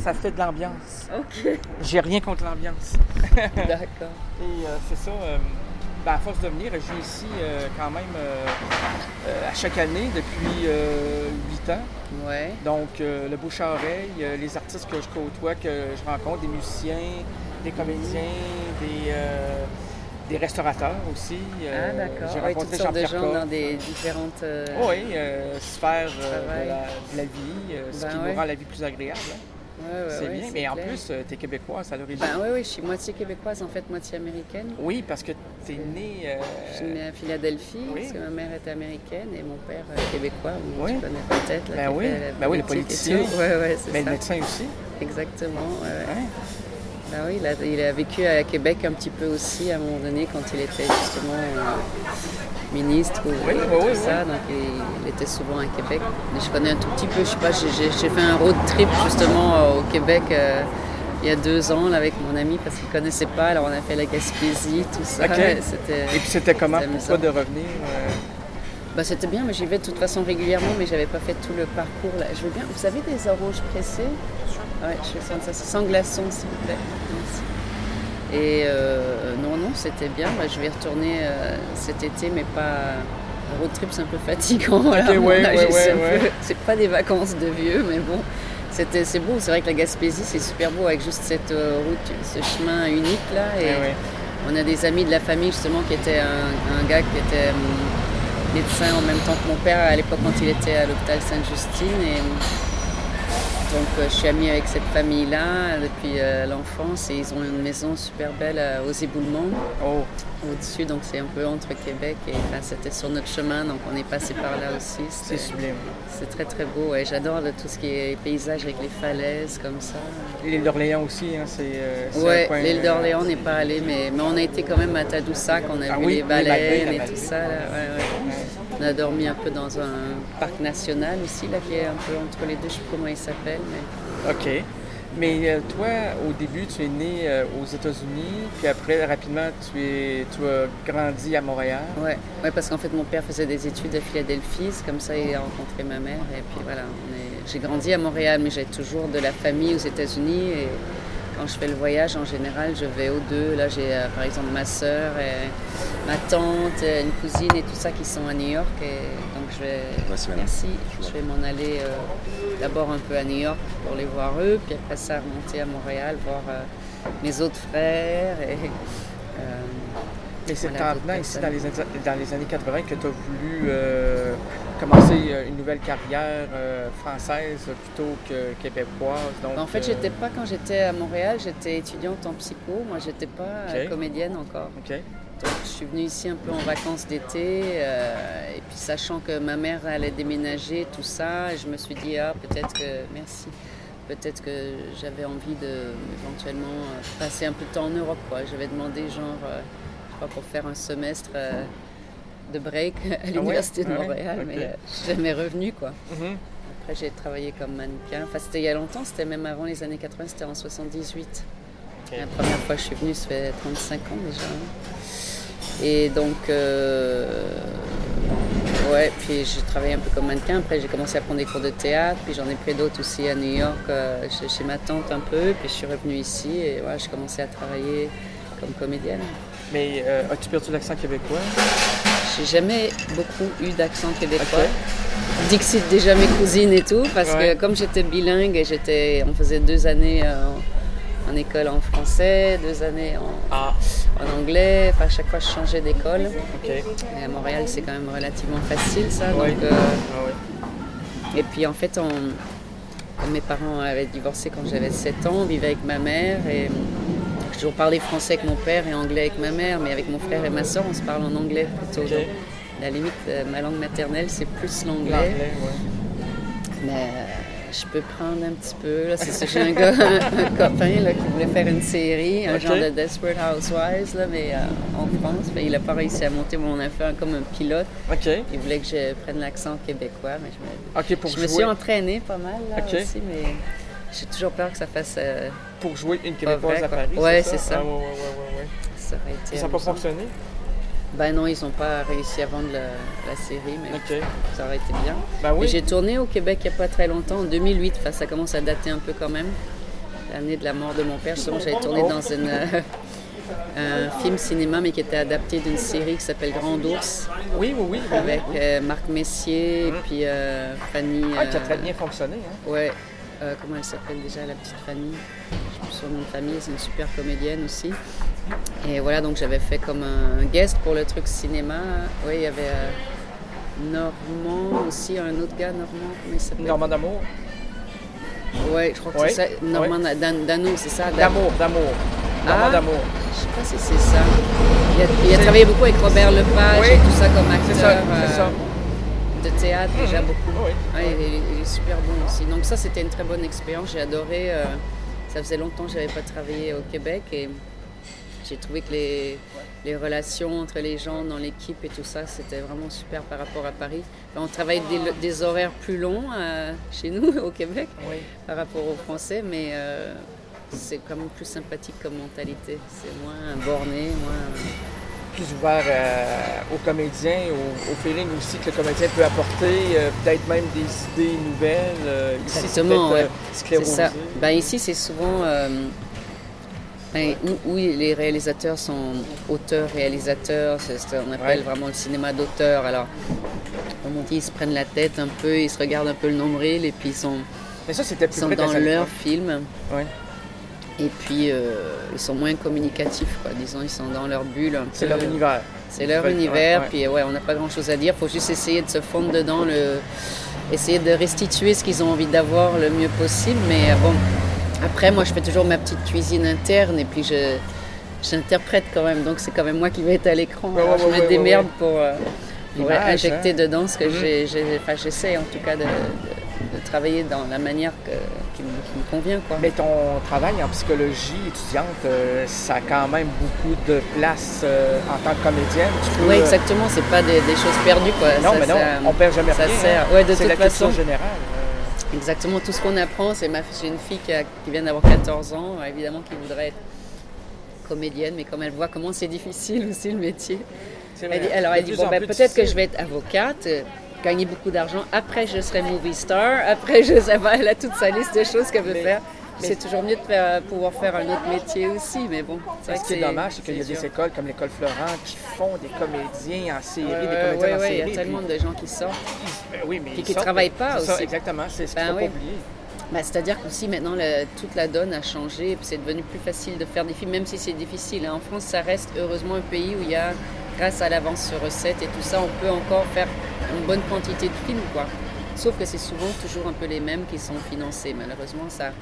ça fait de l'ambiance. Ok. J'ai rien contre l'ambiance. D'accord. Et c'est ça, à force de venir, je viens ici quand même à chaque année depuis 8 ans. Ouais. Donc, le bouche-à-oreille, les artistes que je côtoie, que je rencontre, des musiciens, des comédiens, des restaurateurs aussi. Ah, d'accord. J'ai Oui, rencontré toutes sortes de Jean-Pierre gens Coff. dans des différentes... sphères travail. de la vie, ce qui nous rend la vie plus agréable. Hein. C'est bien, mais en plus, tu es québécoise à l'origine. Oui, je suis moitié québécoise, en fait, moitié américaine. Oui, parce que tu es née... Je suis née à Philadelphie, parce que ma mère était américaine et mon père québécois. Tu connais peut-être. Le politicien. Oui, c'est ça. Le médecin aussi. Exactement, oui, il a vécu à Québec un petit peu aussi, à un moment donné, quand il était justement ministre ou ça. Donc, il était souvent à Québec. Mais je connais un tout petit peu, je sais pas, j'ai fait un road trip justement au Québec il y a 2 ans là, avec mon ami parce qu'il ne connaissait pas. Alors, on a fait la Gaspésie, tout ça. Okay. Et puis, c'était comment pour toi de revenir C'était bien, mais j'y vais de toute façon régulièrement, mais je n'avais pas fait tout le parcours. Là. Je veux bien. Vous avez des oranges pressées? Oui, je vais prendre ça. C'est sans glaçons, s'il vous plaît. Merci. Et non, c'était bien. Je vais retourner cet été, mais pas... Le road trip, c'est un peu fatigant. C'est pas des vacances de vieux, mais bon, c'est beau. C'est vrai que la Gaspésie, c'est super beau avec juste cette route, ce chemin unique là. Et on a des amis de la famille justement qui était un gars qui était médecin en même temps que mon père à l'époque quand il était à l'hôpital Sainte-Justine. Et donc je suis amie avec cette famille-là depuis l'enfance et ils ont une maison super belle aux Éboulements au-dessus, donc c'est un peu entre Québec et c'était sur notre chemin, donc on est passé par là aussi. C'est sublime. C'est très très beau et j'adore tout ce qui est paysage avec les falaises comme ça. L'île d'Orléans aussi, hein, l'île d'Orléans n'est pas allée, mais on a été quand même à Tadoussac, on a vu les baleines et tout ça. Là, On a dormi un peu dans un parc national aussi, là, qui est un peu entre les deux, je ne sais pas comment il s'appelle. Mais... OK. Mais toi, au début, tu es né aux États-Unis, puis après, rapidement, tu as grandi à Montréal. Oui, parce qu'en fait, mon père faisait des études à Philadelphie, c'est comme ça il a rencontré ma mère. Et puis voilà, j'ai grandi à Montréal, mais j'ai toujours de la famille aux États-Unis. Et quand je fais le voyage, en général, je vais aux deux. Là, j'ai par exemple ma sœur, et ma tante, une cousine et tout ça qui sont à New York. Et donc je vais m'en aller d'abord un peu à New York pour les voir eux, puis après ça remonter à Montréal, voir mes autres frères. Mais c'est en venant ici dans les années 80 que tu as voulu commencer une nouvelle carrière française plutôt que québécoise. Donc, en fait, quand j'étais à Montréal, j'étais étudiante en psycho. Moi, j'étais pas comédienne encore. Okay. Donc, je suis venue ici un peu en vacances d'été. Et puis, sachant que ma mère allait déménager, tout ça, je me suis dit, peut-être que j'avais envie de éventuellement passer un peu de temps en Europe, quoi. J'avais demandé pour faire un semestre de break à l'Université de Montréal, mais je suis jamais revenue, quoi. Mm-hmm. Après, j'ai travaillé comme mannequin. Enfin, c'était il y a longtemps, c'était même avant les années 80, c'était en 78. Okay. La première fois que je suis venue, ça fait 35 ans déjà. Et donc, puis j'ai travaillé un peu comme mannequin. Après, j'ai commencé à prendre des cours de théâtre, puis j'en ai pris d'autres aussi à New York, chez ma tante un peu. Puis je suis revenue ici et j'ai commencé à travailler comme comédienne. Mais as-tu perdu l'accent québécois? J'ai jamais beaucoup eu d'accent québécois. Dixit déjà mes cousines et tout, parce que comme j'étais bilingue et on faisait 2 années en école en français, 2 années en anglais. Enfin, à chaque fois, je changeais d'école. Okay. Et à Montréal, c'est quand même relativement facile, ça. Donc, Et puis, en fait, comme mes parents avaient divorcé quand j'avais 7 ans, on vivait avec ma mère et j'ai toujours parlé français avec mon père et anglais avec ma mère, mais avec mon frère et ma soeur, on se parle en anglais plutôt. Okay. Donc, à la limite, ma langue maternelle, c'est plus l'anglais. Mais je peux prendre un petit peu. Là, j'ai un copain là, qui voulait faire une série, un genre de Desperate Housewives, là, mais en France. Mais il n'a pas réussi à monter mon affaire comme un pilote. Il voulait que je prenne l'accent québécois. Mais je me suis entraînée pas mal là, aussi, mais j'ai toujours peur que ça fasse... pour jouer une Québécoise à Paris, c'est ça. Ça n'a pas fonctionné? Ben non, ils n'ont pas réussi à vendre la série, mais ça aurait été bien. Ben oui. Et j'ai tourné au Québec il n'y a pas très longtemps, en 2008. Enfin, ça commence à dater un peu quand même. l'année de la mort de mon père, justement, j'avais tourné dans un film cinéma, mais qui était adapté d'une série qui s'appelle Grand Ours. Oui. Avec Marc Messier et puis Fanny. Qui a très bien fonctionné. Hein? Ouais. Comment elle s'appelle déjà, la petite Fanny? Je ne sais plus son nom de famille, c'est une super comédienne aussi. Et voilà, donc j'avais fait comme un guest pour le truc cinéma. Oui, il y avait Normand aussi, un autre gars, Normand, comment il s'appelle? Normand d'Amour. Oui, je crois que c'est ça. Normand Dano, c'est ça? D'amour. Normand d'Amour. Je sais pas si c'est ça. Il a travaillé beaucoup avec Robert Lepage et tout ça comme acteur. C'est ça. De théâtre, déjà beaucoup. Oui. Il est super bon aussi. Donc ça, c'était une très bonne expérience. J'ai adoré. Ça faisait longtemps que je n'avais pas travaillé au Québec et j'ai trouvé que les relations entre les gens dans l'équipe et tout ça, c'était vraiment super par rapport à Paris. On travaille des horaires plus longs chez nous au Québec par rapport aux Français, mais c'est quand même plus sympathique comme mentalité. C'est moins borné, moins... Plus ouvert aux comédiens, au feeling aussi que le comédien peut apporter, peut-être même des idées nouvelles. Exactement, c'est ça. Ici, c'est souvent... oui, les réalisateurs sont auteurs-réalisateurs, c'est ce qu'on appelle vraiment le cinéma d'auteur. Alors, comme on dit, ils se prennent la tête un peu, ils se regardent un peu le nombril et puis ils sont dans leur film. Ouais. Et puis, ils sont moins communicatifs, quoi. Disons, ils sont dans leur bulle. C'est leur univers. C'est leur univers, puis on n'a pas grand-chose à dire. Il faut juste essayer de se fondre dedans, essayer de restituer ce qu'ils ont envie d'avoir le mieux possible. Mais bon, après, moi, je fais toujours ma petite cuisine interne et puis j'interprète quand même. Donc, c'est quand même moi qui vais être à l'écran. Alors, je me démerde pour injecter dedans ce que j'essaie en tout cas de travailler dans la manière qui me convient, quoi. Mais ton travail en psychologie étudiante, ça a quand même beaucoup de place en tant que comédienne. Oui, exactement. C'est pas des choses perdues, quoi. Non, mais non, on perd jamais rien. Sert. Ouais, de c'est toute la façon. culture générale. Exactement. Tout ce qu'on apprend, j'ai une fille qui vient d'avoir 14 ans, évidemment, qui voudrait être comédienne, mais comme elle voit comment c'est difficile aussi le métier, elle dit peut-être que je vais être avocate, gagner beaucoup d'argent, après je serai movie star, après elle a toute sa liste de choses qu'elle veut faire. C'est toujours mieux de pouvoir faire un autre métier aussi, mais bon. Ce qui est dommage, c'est qu'il y a des écoles comme l'école Florent qui font des comédiens en série, des comédiens en série. Il y a tellement de gens qui sortent, mais qui ne travaillent pas aussi. Ça, exactement, c'est ce qu'il ne faut pas oublier. C'est-à-dire qu'aussi maintenant, toute la donne a changé et c'est devenu plus facile de faire des films, même si c'est difficile. En France, ça reste heureusement un pays où il y a, grâce à l'avance sur recette et tout ça, on peut encore faire une bonne quantité de films, quoi. Sauf que c'est souvent toujours un peu les mêmes qui sont financés. Malheureusement,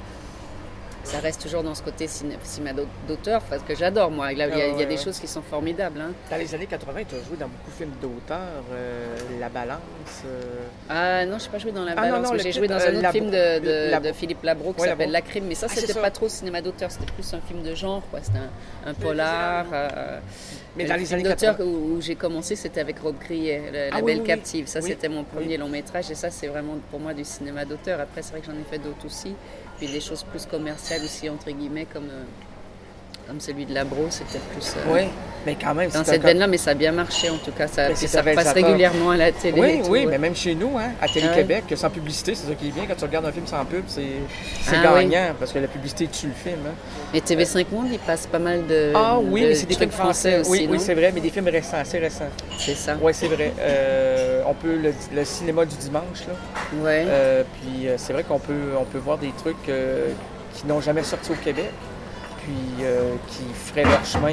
ça reste toujours dans ce côté cinéma d'auteur, parce que j'adore, moi. Il y a des choses qui sont formidables. Hein. Dans les années 80, tu as joué dans beaucoup de films d'auteur, La Balance. Ah non, je n'ai pas joué dans La Balance, mais j'ai joué dans un autre film de Philippe Labro qui s'appelle La Crime. Mais ça, c'était pas trop cinéma d'auteur, c'était plus un film de genre, quoi. C'était un polar. Mais dans les années d'auteur où j'ai commencé, c'était avec Rob Grillet, La Belle Captive. Ça, c'était mon premier long métrage et ça, c'est vraiment pour moi du cinéma d'auteur. Après, c'est vrai que j'en ai fait d'autres aussi. Puis des choses plus commerciales aussi, entre guillemets, comme celui de Labro, c'était plus mais quand même, dans cette veine-là, mais ça a bien marché en tout cas. Ça passe régulièrement à la télé. Oui, mais même chez nous, à Télé-Québec, sans publicité, c'est ça qui est bien. Quand tu regardes un film sans pub, c'est gagnant, parce que la publicité tue le film. Hein. Et TV5 Monde, il passe pas mal de mais c'est des trucs films français aussi, oui, c'est vrai, mais des films récents, assez récents. C'est ça. Oui, c'est vrai. On peut, le cinéma du dimanche, là. Ouais. Puis c'est vrai qu'on peut voir des trucs qui n'ont jamais sorti au Québec. Puis qui feraient leur chemin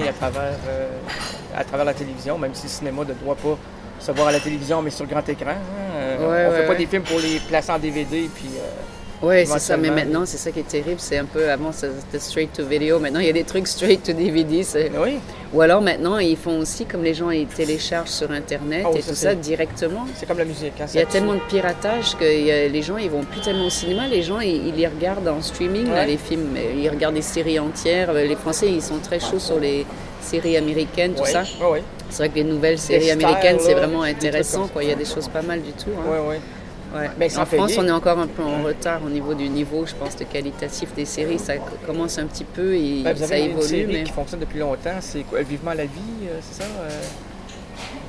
à travers la télévision, même si le cinéma ne doit pas se voir à la télévision, mais sur le grand écran. Hein. On ne fait pas des films pour les placer en DVD. Puis, oui, c'est ça, mais maintenant, c'est ça qui est terrible. C'est un peu, avant, c'était straight to video. Maintenant, il y a des trucs straight to DVD. Oui. Ou alors, maintenant, ils font aussi comme les gens, ils téléchargent sur Internet et tout ça directement. C'est comme la musique. Hein, il y a tellement de piratage que les gens, ils vont plus tellement au cinéma. Les gens, ils les regardent en streaming, là, les films. Ils regardent des séries entières. Les Français, ils sont très chauds sur les séries américaines, tout ça. Oui. C'est vrai que les nouvelles séries américaines, c'est vraiment intéressant. Quoi. Il y a des choses pas mal du tout. Hein. Oui. Ouais. Mais en France, on est encore un peu en retard au niveau du niveau, je pense, de qualitatif des séries. Ça commence un petit peu et vous ça avez évolue. Une série qui fonctionne depuis longtemps, c'est quoi? Vivement la vie, c'est ça?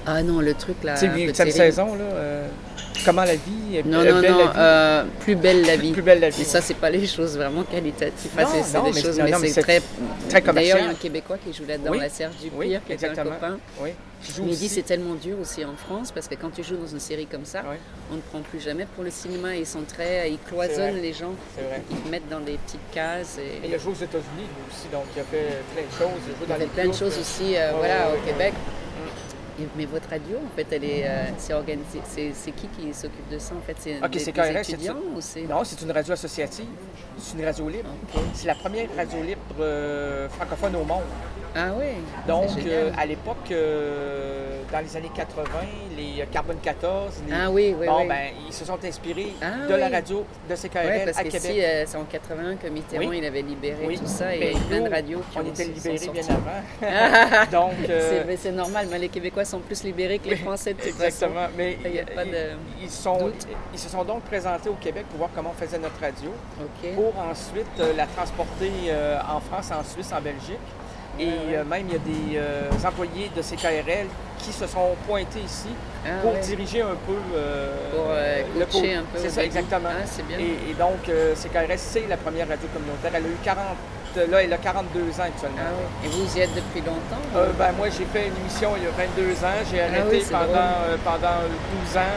Ah non, le truc là. Tu sais, cette saison, là, comment la vie est Non, plus belle la vie. Plus belle la vie. Mais ça, c'est pas les choses vraiment qualitatives. Non, c'est non, des mais choses, non, mais c'est très commercial. D'ailleurs, il y a un Québécois qui joue là-dedans, Oui. la Serge Dupire, Oui, qui est un exactement. copain. Oui. Il dit c'est tellement dur aussi en France parce que quand tu joues dans une série comme ça, Oui. on ne prend plus jamais pour le cinéma. Ils C'est cloisonnent vrai. les gens. C'est vrai. Ils te mettent dans des petites cases. Et il a joué aux États-Unis, lui aussi, donc il a fait plein de choses. Il a joué Il dans fait les plein de clubs. choses aussi au Québec. Mais votre radio, en fait, elle est, c'est organisé. C'est qui s'occupe de ça, en fait? C'est Ok, c'est des KRS, étudiants ou c'est... Non, c'est une radio associative. C'est une radio libre. Ok. C'est la première radio libre francophone au monde. Ah oui, Donc, c'est génial. à l'époque, dans les années 80, les Carbone 14, Ah oui, oui, bon, oui. ben, ils se sont inspirés Ah de la oui. radio de CKRL Ouais, parce à que Québec. si c'est en 81 que Mitterrand Oui. il avait libéré Oui. tout ça, et Mais il y a plein de nous, radios qui on ont était sont libérés sorties. bien avant. Donc, Mais c'est normal, mais les Québécois sont plus libérés que les Français de toute exactement. façon. Mais Il y a pas de ils doute. se sont donc présentés au Québec pour voir comment on faisait notre radio, OK. pour ensuite la transporter en France, en Suisse, en Belgique. Et même, il y a des employés de CKRL qui se sont pointés ici pour diriger un peu Pour le coacher un peu. C'est au ça, début. exactement. Ah, c'est bien. Et donc, CKRL, c'est la première radio communautaire. Elle a eu 40, là, elle a 42 ans actuellement. Ah oui. Et vous y êtes depuis longtemps? Ben, moi, j'ai fait une émission il y a 22 ans. J'ai arrêté oui, c'est pendant 12 ans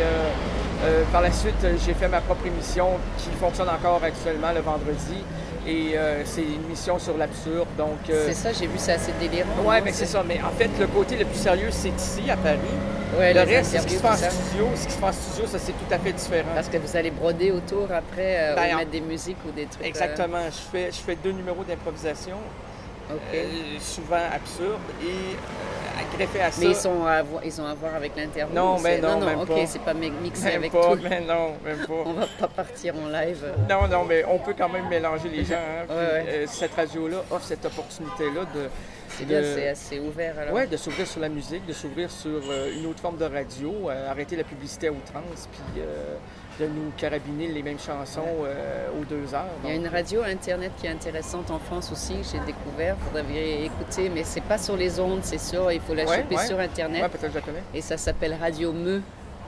et par la suite, j'ai fait ma propre émission qui fonctionne encore actuellement le vendredi. Et c'est une émission sur l'absurde. Donc, C'est ça, j'ai vu, c'est assez délirant. ouais, non? mais c'est ça. Mais en fait, le côté le plus sérieux, c'est ici, à Paris. Ouais, Le les reste, c'est ce qui se fait en interviews, tout ça. studio. Ce qui se fait en studio, ça, c'est tout à fait différent. Parce que vous allez broder autour après, Ben, ou mettre des musiques ou des trucs. Exactement. Je fais 2 numéros d'improvisation, OK. souvent absurdes, et greffés à ça. Mais ils ont à voir avec l'interview? Non, mais c'est- non, même OK, pas. c'est pas mixé Même avec pas, tout. mais non, même pas. On va pas partir en live. Non, non, mais on peut quand même mélanger les gens. Hein. Puis, Ouais. cette radio-là offre cette opportunité-là de... C'est bien, c'est assez ouvert alors. Oui, de s'ouvrir sur la musique, de s'ouvrir sur une autre forme de radio, arrêter la publicité à outrance, puis de nous carabiner les mêmes chansons aux 2 heures. Il y a Donc, une radio Internet qui est intéressante en France aussi, j'ai découvert, vous devriez écouter, mais c'est pas sur les ondes, c'est sûr, il faut la choper sur Internet. ouais, peut-être que je la connais. Et ça s'appelle Radio Meu,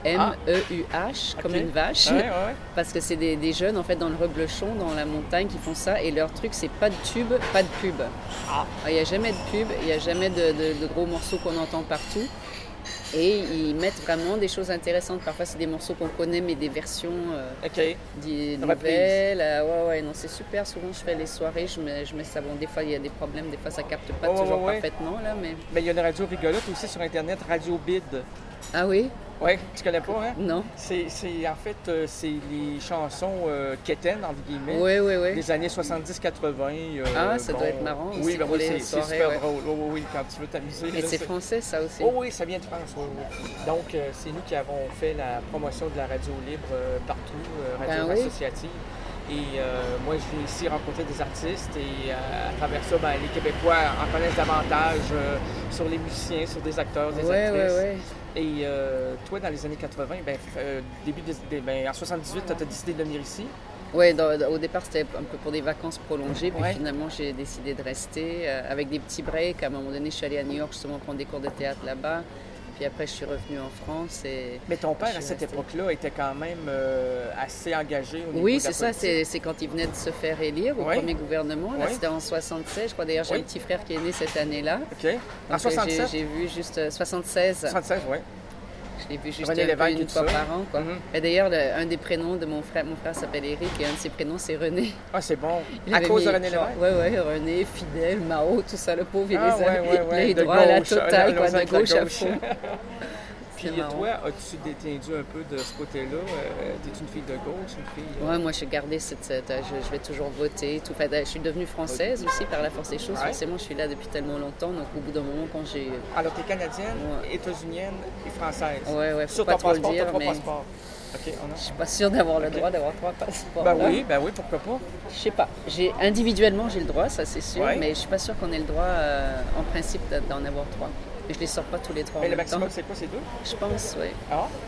M-E-U-H, comme Ok. une vache. Ouais. Parce que c'est des jeunes en fait dans le Reblochon, dans la montagne, qui font ça. Et leur truc, c'est pas de tube, pas de pub. Ah. Il n'y a jamais de pub, il n'y a jamais de gros morceaux qu'on entend partout. Et ils mettent vraiment des choses intéressantes. Parfois, c'est des morceaux qu'on connaît, mais des versions OK. nouvelles. Ouais, non, c'est super. Souvent, je fais les soirées, je mets ça. Bon, des fois, il y a des problèmes, des fois, ça capte pas toujours parfaitement, là, mais... Mais il y a une radio rigolote aussi sur Internet, Radio Bid. Ah oui? Oui, tu connais pas, hein? Non? C'est en fait, c'est les chansons quétaines, entre guillemets, Oui. des années 70-80. Ah, ça doit être marrant aussi Oui, ben pour oui, les c'est soirées, super ouais. drôle. Oui, quand tu veux t'amuser. Et là, c'est français, ça aussi? Oh oui, ça vient de France. Oui. Donc, c'est nous qui avons fait la promotion de la radio libre partout, radio Ben oui. associative. Et moi, je viens ici rencontrer des artistes et à travers ça, ben, les Québécois en connaissent davantage sur les musiciens, sur des acteurs, des actrices. Ouais. Et toi, dans les années 80, en 78, tu as décidé de venir ici. Oui, au départ, c'était un peu pour des vacances prolongées. Puis Ouais. finalement, j'ai décidé de rester avec des petits breaks. À un moment donné, je suis allée à New York justement prendre des cours de théâtre là-bas. Puis après, je suis revenue en France. Mais ton père, Je à suis cette restée. époque-là, était quand même assez engagé au niveau Oui, de la c'est ça. politique. C'est quand il venait de se faire élire au Ouais. premier gouvernement. Là, Ouais. c'était en 76, je crois. D'ailleurs, j'ai Oui. un petit frère qui est né cette année-là. OK. En Donc, 67? j'ai vu juste 76. 76, oui. Je l'ai vu juste René un peu Lévesque et une tout fois ça. par an. Quoi. Mhm. Et d'ailleurs, un des prénoms de mon frère s'appelle Eric et un de ses prénoms, c'est René. Ah, c'est bon. Il À avait cause de mis, René genre, Lévesque? Ouais, René, Fidèle, Mao, tout ça, le pauvre, il Ah, les a ouais. il est De droit à la gauche, totale, quoi, de la gauche à fond. Puis C'est marrant. toi, as-tu détendu un peu de ce côté-là? T'es une fille de gauche, une fille... Ouais, moi, j'ai gardé je vais toujours voter. Tout. Enfin, je suis devenue française aussi par la force des choses. Ouais. Forcément, je suis là depuis tellement longtemps. Donc, au bout d'un moment, quand j'ai... Alors, t'es canadienne, Ouais. états-unienne et française. Ouais, faut Sur pas ton trop le passeport, dire, t'as 3 mais passeports. OK, on je a... suis pas sûre d'avoir le Ok. droit d'avoir 3 passeports. Ben là. oui, pourquoi pas? Je sais pas. Individuellement, j'ai le droit, ça c'est sûr, Ouais. mais je suis pas sûre qu'on ait le droit, en principe, d'en avoir 3. Et je les sors pas tous les 3 en Mais le même temps. maximum, c'est quoi, c'est 2? Je pense, oui. Ah,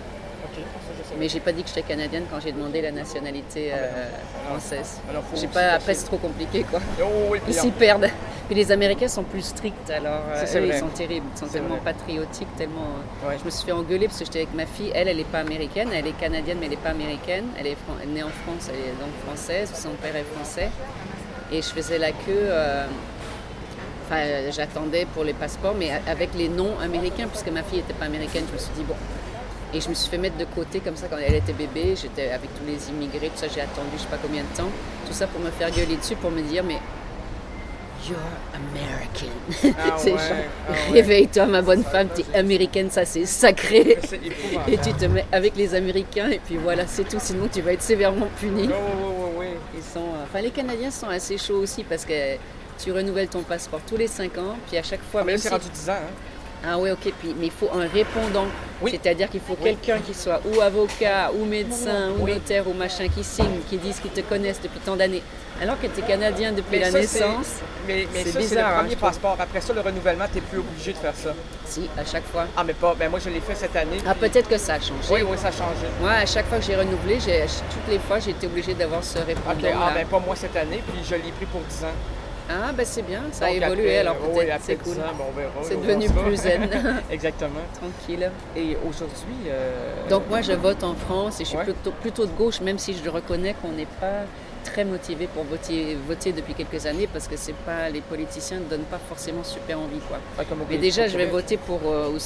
OK. Ça, je sais. Mais j'ai pas dit que j'étais canadienne quand j'ai demandé la nationalité française. Alors, faut J'ai aussi pas, après cacher. c'est trop compliqué quoi. Oh, oui, Ils s'y perdent. Puis les Américains sont plus stricts, alors Ça, c'est eux, vrai. ils sont terribles, ils sont C'est tellement vrai. patriotiques, tellement... Ouais. Je me suis fait engueuler parce que j'étais avec ma fille, elle est pas américaine, elle est canadienne mais elle est pas américaine, elle est née en France, elle est donc française, son père est français. Et je faisais la queue, j'attendais pour les passeports, mais avec les noms américains, puisque ma fille n'était pas américaine, je me suis dit bon... Et je me suis fait mettre de côté comme ça quand elle était bébé, j'étais avec tous les immigrés, tout ça, j'ai attendu je sais pas combien de temps, tout ça pour me faire gueuler dessus, pour me dire mais you're American. Ah C'est ouais, genre, ah ouais. réveille-toi ma bonne femme, t'es américaine, ça c'est sacré. C'est épouvantable. Et tu te mets avec les Américains et puis voilà, c'est tout, sinon tu vas être sévèrement puni. Oui. Ils sont, les Canadiens sont assez chauds aussi parce que tu renouvelles ton passeport tous les 5 ans, puis à chaque fois... Mais là, même c'est si- rendu 10 ans. Hein? Ah oui, ok, mais il faut un répondant. Oui. C'est-à-dire qu'il faut quelqu'un qui soit ou avocat, ou médecin, ou Oui. notaire, ou machin, qui signe, qui dise qu'ils te connaissent depuis tant d'années. Alors que tu es Canadien depuis la ça, naissance, Mais c'est ça, c'est bizarre, le hein, premier je trouve. passeport. Après ça, le renouvellement, tu n'es plus obligé de faire ça. si, à chaque fois. Ah, mais pas. Ben moi, je l'ai fait cette année. Ah, puis- peut-être que ça a changé. Oui, ça a changé. Moi, à chaque fois que j'ai renouvelé, toutes les fois, j'ai été obligée d'avoir ce répondant. OK, ben pas moi cette année, puis je l'ai pris pour 10 ans. Ah, ben c'est bien, ça a Donc, évolué après, alors oui, peut-être, après c'est 10 cool. ans, ben, on verra. C'est on devenu verra ça. plus zen. Exactement. Tranquille. Et aujourd'hui... Donc moi je vote en France et je suis Ouais. plutôt de gauche, même si je reconnais qu'on n'est pas très motivé pour voter depuis quelques années parce que c'est pas, les politiciens ne donnent pas forcément super envie quoi. comme au Mais Québec- déjà au je vais Québec. voter pour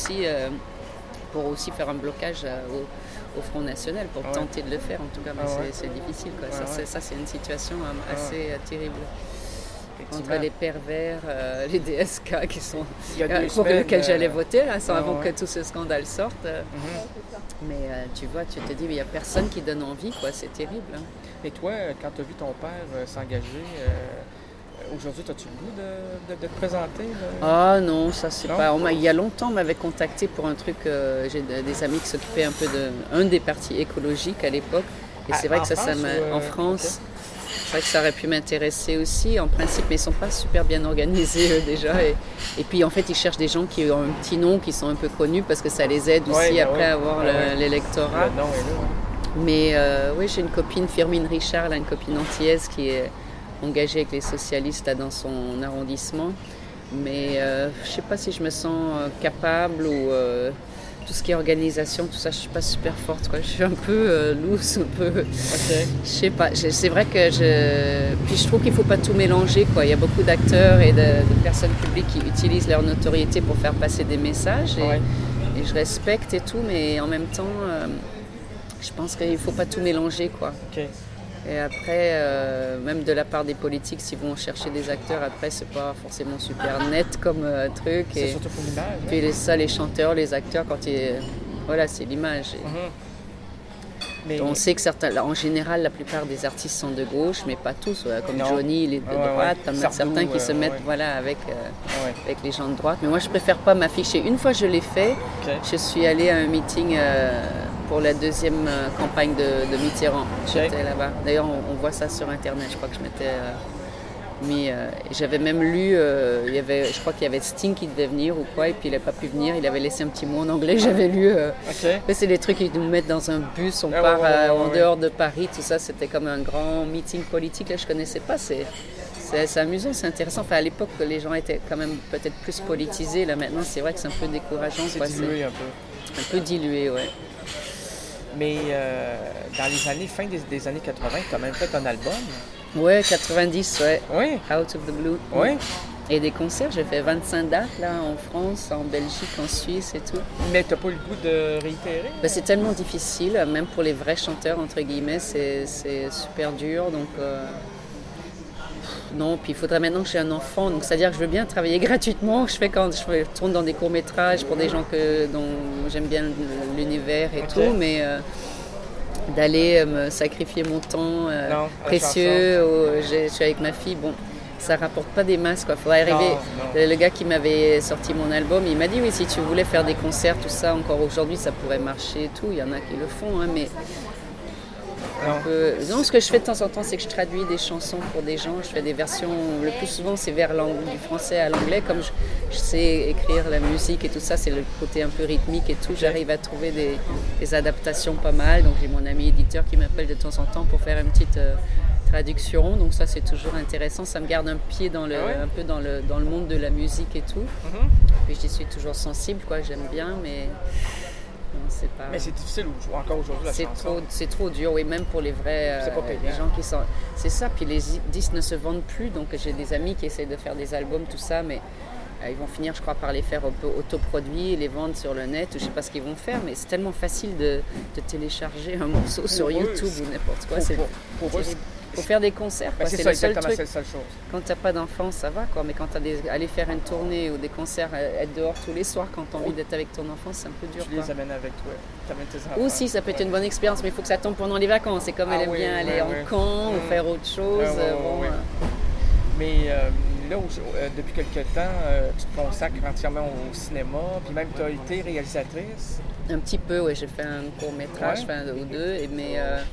aussi faire un blocage au Front National pour Ouais. tenter de le faire en tout cas, mais Ah ouais. c'est difficile quoi. Ouais, ouais. Ça c'est une situation assez terrible. Entre Effectivement. les pervers, les DSK qui sont Il y a 2 pour semaines, lesquels j'allais voter là, avant ouais. que tout ce scandale sorte. Mais tu vois, tu te dis, il n'y a personne qui donne envie, quoi. C'est terrible. Hein. Et toi, quand tu as vu ton père s'engager, aujourd'hui, as-tu le goût de te présenter? Ah non, ça c'est Non? pas. Il y a longtemps, on m'avait contacté pour un truc. J'ai des amis qui s'occupaient un peu un des partis écologiques à l'époque. Et c'est vrai En que ça France m'a. ou, En France. C'est vrai que ça aurait pu m'intéresser aussi, en principe, mais ils ne sont pas super bien organisés déjà. Et puis en fait, ils cherchent des gens qui ont un petit nom, qui sont un peu connus, parce que ça les aide aussi Ouais, après ouais. à avoir l'électorat. Le nom est là. Ouais. Mais oui, j'ai une copine, Firmine Richard, là, une copine antillaise qui est engagée avec les socialistes là, dans son arrondissement. Mais je ne sais pas si je me sens capable ou tout ce qui est organisation, tout ça, je ne suis pas super forte. Quoi. Je suis un peu loose, un peu... OK. Je sais pas, c'est vrai que Puis je trouve qu'il ne faut pas tout mélanger, quoi. Il y a beaucoup d'acteurs et de personnes publiques qui utilisent leur notoriété pour faire passer des messages. Et je respecte et tout, mais en même temps, je pense qu'il ne faut pas tout mélanger, quoi. OK. Et après, même de la part des politiques, s'ils vont chercher des acteurs, après, c'est pas forcément super net comme truc. C'est Et surtout pour l'image. Hein? puis les chanteurs, les acteurs, quand ils... Voilà, c'est l'image. Mais, On sait que certains, en général, la plupart des artistes sont de gauche, mais pas tous. Comme Non. Johnny, il est de Ouais, ouais. droite. T'en as Sardou, certains qui se mettent ouais. avec ouais. les gens de droite. Mais moi, je préfère pas m'afficher. Une fois, je l'ai fait. OK. Je suis allée à un meeting pour la deuxième campagne de Mitterrand. J'étais là-bas. D'ailleurs, on voit ça sur Internet. Je crois que je m'étais mis... J'avais même lu, je crois qu'il y avait Sting qui devait venir ou quoi, et puis il n'a pas pu venir. Il avait laissé un petit mot en anglais. J'avais lu... OK. Mais c'est des trucs qui nous mettent dans un bus, on Ah, part ouais, en ouais. dehors de Paris, tout ça. C'était comme un grand meeting politique. Là, je ne connaissais pas. C'est amusant, c'est intéressant. Enfin, à l'époque, les gens étaient quand même peut-être plus politisés. Là, maintenant, c'est vrai que c'est un peu décourageant. C'est quoi. dilué un peu. Un peu dilué, ouais. Mais dans les années, fin des années 80, tu as même fait un album. Ouais, 90, ouais. Oui. Out of the Blue. Oui. Et des concerts, j'ai fait 25 dates là, en France, en Belgique, en Suisse et tout. Mais tu n'as pas eu le goût de réitérer? Ben, c'est tellement difficile, même pour les vrais chanteurs, entre guillemets, c'est super dur. Donc, non, puis il faudrait maintenant que j'ai un enfant. Donc, c'est-à-dire que je veux bien travailler gratuitement. Quand je tourne dans des courts-métrages pour des gens dont j'aime bien l'univers et Ok. tout, mais d'aller me sacrifier mon temps précieux. Je suis avec ma fille, bon, ça rapporte pas des masses, quoi. Faudrait arriver. Non. Le gars qui m'avait sorti mon album, il m'a dit oui, si tu voulais faire des concerts, tout ça, encore aujourd'hui, ça pourrait marcher et tout. Il y en a qui le font, hein, mais Non, ce que je fais de temps en temps, c'est que je traduis des chansons pour des gens. Je fais des versions, le plus souvent, c'est du français à l'anglais. Comme je sais écrire la musique et tout ça, c'est le côté un peu rythmique et tout. J'arrive à trouver des adaptations pas mal. Donc j'ai mon ami éditeur qui m'appelle de temps en temps pour faire une petite traduction. Donc ça, c'est toujours intéressant. Ça me garde un pied un peu dans le monde de la musique et tout. Puis j'y suis toujours sensible, quoi. J'aime bien, mais... Non, c'est pas... Mais c'est difficile encore aujourd'hui la chanson. C'est trop dur, oui, même pour les vrais les gens qui sont... C'est ça, puis les disques ne se vendent plus, donc j'ai des amis qui essayent de faire des albums, tout ça, mais ils vont finir, je crois, par les faire un peu autoproduits, les vendre sur le net, je sais pas ce qu'ils vont faire, mais c'est tellement facile de télécharger un morceau sur YouTube ou n'importe quoi. Faut faire des concerts, quoi. C'est le seul exactement, truc. c'est la seule chose. Quand t'as pas d'enfants, ça va, quoi. Mais quand aller faire une tournée ou des concerts, être dehors tous les soirs, quand t'as envie d'être avec ton enfant, c'est un peu dur. Tu les amènes avec toi. T'amènes tes enfants. Aussi, ça peut être une bonne expérience, mais il faut que ça tombe pendant les vacances. C'est comme elle aime bien aller en camp ou faire autre chose. Mais là, depuis quelque temps, tu te consacres entièrement au cinéma, puis même tu as été réalisatrice. Un petit peu, oui. J'ai fait un court-métrage, ou deux, mais...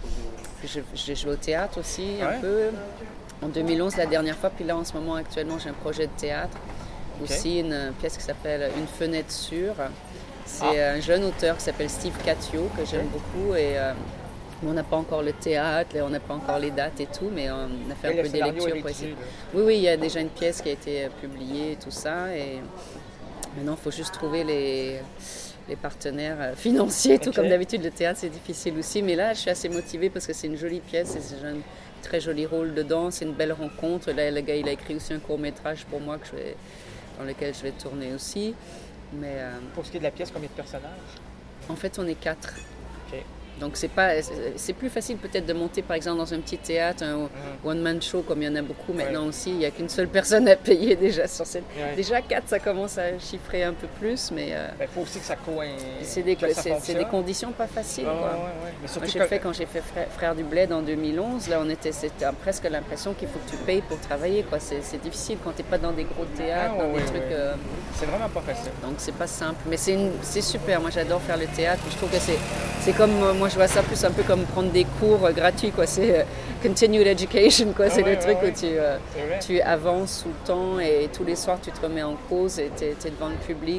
J'ai joué au théâtre aussi un peu, en 2011 la dernière fois, puis là en ce moment actuellement j'ai un projet de théâtre, aussi une pièce qui s'appelle Une fenêtre sûre. C'est un jeune auteur qui s'appelle Steve Catio que j'aime beaucoup et on n'a pas encore le théâtre, on n'a pas encore les dates et tout, mais on a fait un peu des lectures pour essayer. Oui, il y a déjà une pièce qui a été publiée et tout ça et maintenant il faut juste trouver les partenaires financiers, tout comme d'habitude. Le théâtre, c'est difficile aussi. Mais là, je suis assez motivée parce que c'est une jolie pièce et c'est un très joli rôle dedans. C'est une belle rencontre. Là, le gars, il a écrit aussi un court-métrage pour moi dans lequel je vais tourner aussi. Mais, pour ce qui est de la pièce, combien de personnages? En fait, on est 4. Okay. Donc c'est plus facile peut-être de monter par exemple dans un petit théâtre, un one-man show comme il y en a beaucoup maintenant aussi. Il n'y a qu'une seule personne à payer déjà sur scène. Déjà 4, ça commence à chiffrer un peu plus, mais... Il faut aussi que ça coïncide. C'est des conditions pas faciles. Mais moi, quand j'ai fait Frères du Bled en 2011, là c'était presque l'impression qu'il faut que tu payes pour travailler. C'est difficile quand tu n'es pas dans des gros théâtres, des trucs... C'est vraiment pas facile. Donc c'est pas simple, mais c'est super. Moi j'adore faire le théâtre. Je trouve que c'est comme... Moi je vois ça plus un peu comme prendre des cours gratuits, quoi. C'est continued education, quoi. C'est le truc où tu avances sous le temps et tous les soirs tu te remets en cause et tu es devant le public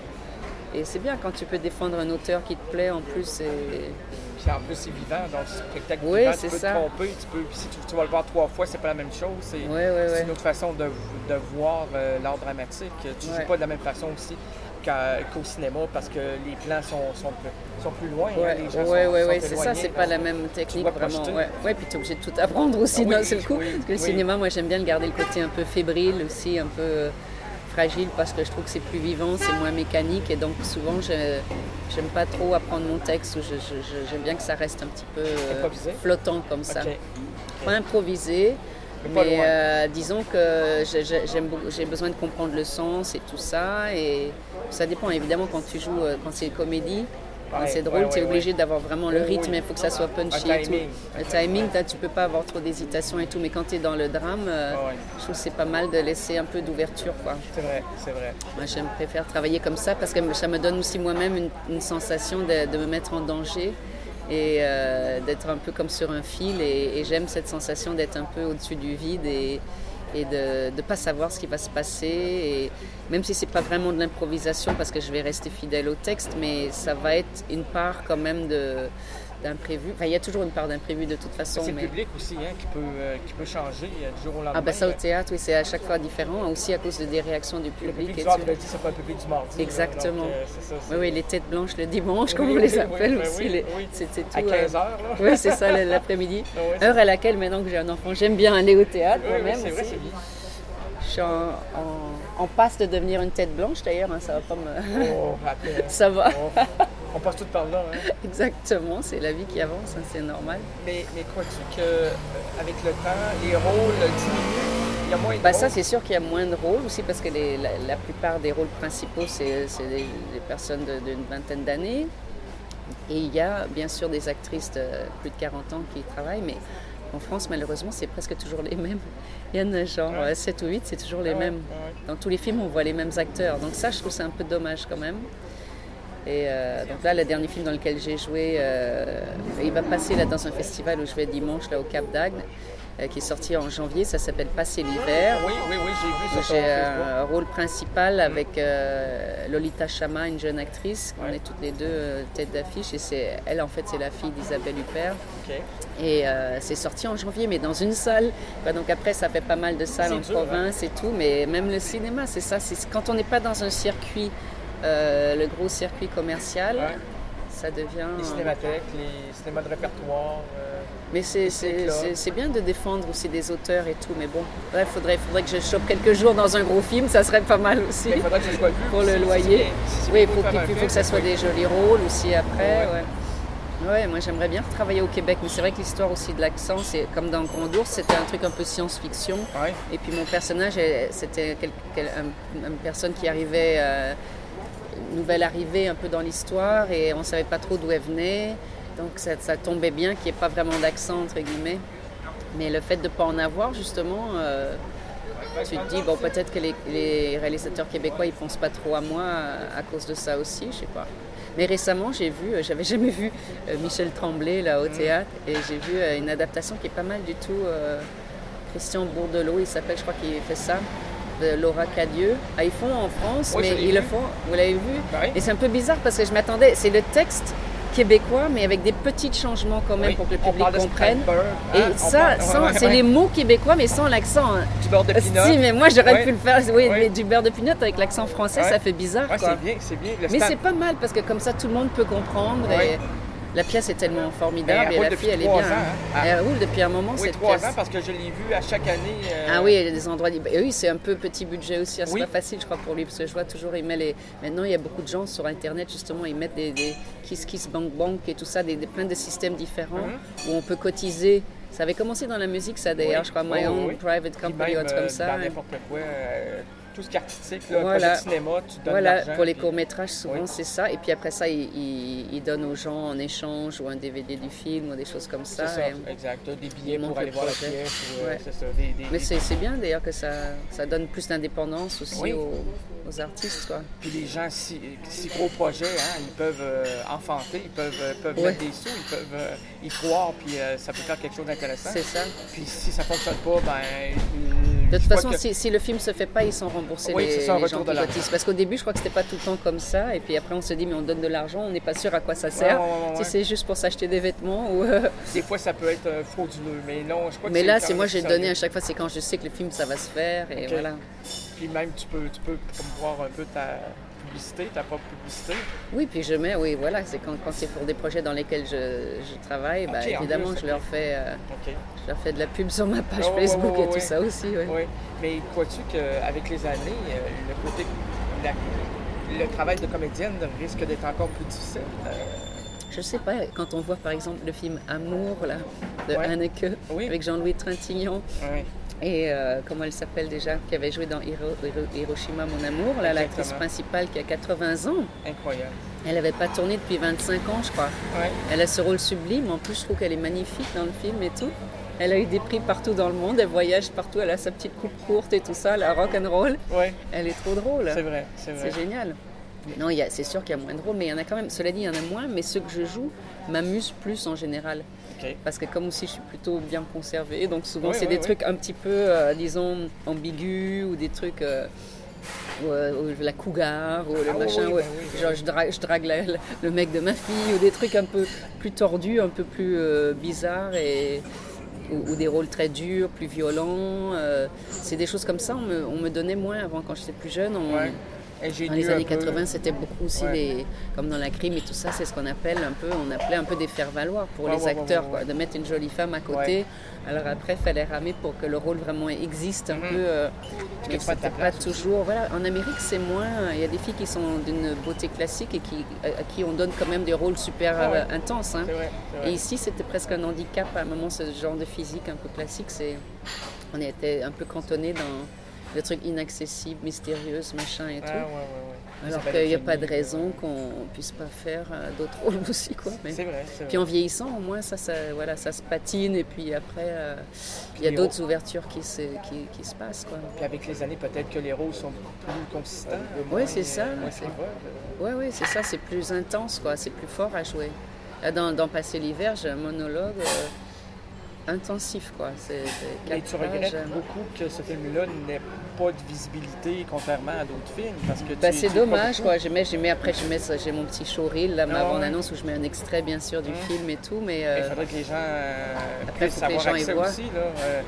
et c'est bien quand tu peux défendre un auteur qui te plaît en plus. Puis en plus c'est vivant, donc ce spectacle vivant, tu peux te tromper, si tu vas le voir 3 fois, c'est pas la même chose. C'est une autre façon de voir l'art dramatique. Tu joues pas de la même façon aussi qu'au cinéma parce que les plans sont plus loin. Les gens sont c'est ça, c'est pas la même technique vraiment. Puis tu es obligé de tout apprendre aussi d'un seul coup. Parce que le cinéma, moi j'aime bien le garder le côté un peu fébrile aussi, un peu fragile parce que je trouve que c'est plus vivant, c'est moins mécanique et donc souvent j'aime pas trop apprendre mon texte, j'aime bien que ça reste un petit peu flottant comme ça. Pas improvisé. Mais disons que j'ai besoin de comprendre le sens et tout ça. Et ça dépend évidemment quand tu joues, quand c'est une comédie, quand c'est drôle, tu es obligé d'avoir vraiment le rythme, il faut que ça soit punchy et tout. Le timing, tu peux pas avoir trop d'hésitation et tout. Mais quand tu es dans le drame, je trouve que c'est pas mal de laisser un peu d'ouverture, quoi. C'est vrai. Moi, je préfère travailler comme ça parce que ça me donne aussi moi-même une sensation de me mettre en danger. Et d'être un peu comme sur un fil et j'aime cette sensation d'être un peu au-dessus du vide et de ne pas savoir ce qui va se passer et même si c'est pas vraiment de l'improvisation parce que je vais rester fidèle au texte mais ça va être une part quand même d'imprévu. Enfin, il y a toujours une part d'imprévu de toute façon. C'est le public aussi qui peut changer du jour au lendemain. Ah ben ça au théâtre, oui, c'est à chaque fois différent, aussi à cause des réactions du public. Le public du vendredi, c'est pas le public du mardi. Exactement. Donc, oui, les têtes blanches le dimanche, comme on les appelle aussi. C'est tout, à 15h, là. Oui, c'est ça, l'après-midi. Heure à laquelle, maintenant que j'ai un enfant, j'aime bien aller au théâtre moi-même c'est vrai, aussi. Je suis en passe de devenir une tête blanche d'ailleurs, ça va pas me... Ça va. On passe tout par là. Exactement, c'est la vie qui avance, c'est normal. Mais crois-tu qu'avec le temps, les rôles diminuent? Il y a moins de rôles? Ça, c'est sûr qu'il y a moins de rôles aussi parce que la plupart des rôles principaux, c'est des personnes d'une vingtaine d'années. Et il y a bien sûr des actrices de plus de 40 ans qui travaillent, mais en France, malheureusement, c'est presque toujours les mêmes. Il y en a genre 7 ou 8, c'est toujours les mêmes. Dans tous les films, on voit les mêmes acteurs. Donc ça, je trouve c'est un peu dommage quand même. Et donc là, le dernier film dans lequel j'ai joué, il va passer là, dans un festival où je vais dimanche là, au Cap d'Agde, qui est sorti en janvier. Ça s'appelle Passer l'hiver. Oui, j'ai vu ça sur J'ai Facebook. un rôle principal avec Lolita Chama, une jeune actrice. On est toutes les deux tête d'affiche. Et elle, en fait, c'est la fille d'Isabelle Huppert. Okay. Et c'est sorti en janvier, mais dans une salle. Donc après, ça fait pas mal de salles en province et tout. Mais même le cinéma, c'est ça. C'est quand on n'est pas dans un circuit, le gros circuit commercial, ça devient... Les cinémathèques, les cinémas de répertoire... Mais c'est bien de défendre aussi des auteurs et tout, mais bon, il faudrait que je chope quelques jours dans un gros film, ça serait pas mal aussi. Il faudrait que ce soit vu pour le loyer. Oui, il faut que ça soit des jolis rôles aussi après. Ouais, moi j'aimerais bien travailler au Québec, mais c'est vrai que l'histoire aussi de l'accent, c'est comme dans Grand Ours, c'était un truc un peu science-fiction. Ouais. Et puis mon personnage, c'était une personne qui arrivait, nouvelle arrivée un peu dans l'histoire, et on ne savait pas trop d'où elle venait. Donc ça tombait bien qu'il n'y ait pas vraiment d'accent, entre guillemets. Mais le fait de ne pas en avoir, justement, tu te dis, bon, peut-être que les réalisateurs québécois, ils ne pensent pas trop à moi à cause de ça aussi, je sais pas. Mais récemment, j'avais jamais vu Michel Tremblay là, au théâtre, et j'ai vu une adaptation qui est pas mal du tout. Christian Bourdelot, il s'appelle, je crois qu'il fait ça, de Laura Cadieux. Ah, ils font en France, mais ils le font, vous l'avez vu? Et c'est un peu bizarre parce que je m'attendais, c'est le texte québécois, mais avec des petits changements quand même pour que le public comprenne. Et c'est les mots québécois, mais sans l'accent. Du beurre de pinot. Si, mais moi j'aurais pu le faire. Oui, mais du beurre de pinot avec l'accent français, ça fait bizarre. Quoi. C'est bien. Mais c'est pas mal parce que comme ça tout le monde peut comprendre. Et la pièce est tellement formidable et la fille elle est bien. Elle roule depuis un moment cette pièce. 3 ans parce que je l'ai vue à chaque année. Ah oui, il y a des endroits. Oui, c'est un peu petit budget aussi. C'est pas facile, je crois, pour lui parce que je vois toujours Maintenant, il y a beaucoup de gens sur Internet justement, ils mettent des Kiss Bank Bank et tout ça, plein de systèmes différents où on peut cotiser. Ça avait commencé dans la musique, ça d'ailleurs, je crois, My Own Private Company ou autre comme ça. Dans n'importe quoi. Tout ce qui est artistique, là, pour le cinéma, tu donnes l'argent. Pour les courts-métrages, souvent, c'est ça. Et puis après ça, ils donnent aux gens en échange ou un DVD du film ou des choses comme ça. C'est ça, exact. Des billets pour aller voir la pièce. C'est ça, mais c'est bien d'ailleurs que ça donne plus d'indépendance aussi aux artistes. Quoi. Puis les gens, si gros projets, ils peuvent enfanter, ils peuvent mettre des sous, ils peuvent y croire, puis ça peut faire quelque chose d'intéressant. C'est ça. Puis si ça ne fonctionne pas, de toute façon, si le film ne se fait pas, ils sont remboursés les gens qui cotisent. Parce qu'au début, je crois que c'était pas tout le temps comme ça. Et puis après, on se dit, mais on donne de l'argent, on n'est pas sûr à quoi ça sert. Si c'est juste pour s'acheter des vêtements ou... Des fois, ça peut être frauduleux, mais non, je crois que mais là, c'est moi, j'ai donné à chaque fois, c'est quand je sais que le film, ça va se faire. Et voilà. Puis même, tu peux voir un peu ta publicité, ta propre publicité. Oui, puis je mets, c'est quand c'est pour des projets dans lesquels je travaille, évidemment, je leur fais de la pub sur ma page Facebook et tout ça aussi. Oui, mais crois-tu qu'avec les années, le travail de comédienne risque d'être encore plus difficile? Je sais pas, quand on voit par exemple le film Amour là, de Haneke avec Jean-Louis Trintignant. Et comment elle s'appelle déjà, qui avait joué dans Hiroshima, mon amour, là, l'actrice principale qui a 80 ans. Incroyable. Elle n'avait pas tourné depuis 25 ans, je crois. Elle a ce rôle sublime. En plus, je trouve qu'elle est magnifique dans le film et tout. Elle a eu des prix partout dans le monde. Elle voyage partout. Elle a sa petite coupe courte et tout ça, la rock'n'roll. Elle est trop drôle. C'est vrai. C'est génial. Non, c'est sûr qu'il y a moins de rôles, mais il y en a quand même. Cela dit, il y en a moins, mais ceux que je joue m'amusent plus en général. Parce que comme aussi je suis plutôt bien conservée, donc souvent c'est des trucs un petit peu, disons, ambigus ou des trucs, la cougar ou le machin, genre je drague le mec de ma fille ou des trucs un peu plus tordus, un peu plus bizarres ou des rôles très durs, plus violents. C'est des choses comme ça, on me donnait moins avant quand j'étais plus jeune. Dans les années 80, c'était beaucoup aussi, comme dans la crime et tout ça, c'est ce qu'on appelait un peu des faire-valoir pour les acteurs, quoi, de mettre une jolie femme à côté. Alors après, il fallait ramer pour que le rôle vraiment existe un peu. Mais c'était pas toujours. Voilà, en Amérique, c'est moins. Il y a des filles qui sont d'une beauté classique et à qui on donne quand même des rôles super intenses. Hein. C'est vrai. Et ici, c'était presque un handicap à un moment, ce genre de physique un peu classique. On était un peu cantonné des trucs inaccessibles, mystérieux, machin et tout. Ah, ouais. Alors qu'il n'y a pas de raison qu'on puisse pas faire d'autres rôles aussi, quoi. Mais... C'est vrai. Puis en vieillissant, au moins, ça se patine et puis après, il y a d'autres ouvertures qui se passent, quoi. Puis avec les années, peut-être que les rôles sont beaucoup plus consistants. Oui, c'est ça. Oui, c'est ça, c'est plus intense, quoi. C'est plus fort à jouer. Dans Passer l'hiver, j'ai un monologue intensif, quoi. Et tu regrettes beaucoup que ce film-là n'ait pas de visibilité, contrairement à d'autres films, parce que c'est dommage, quoi. J'ai mon petit showreel, là, ma bande-annonce où je mets un extrait, bien sûr, du film et tout, mais... Il faudrait que les gens puissent avoir accès aussi, là,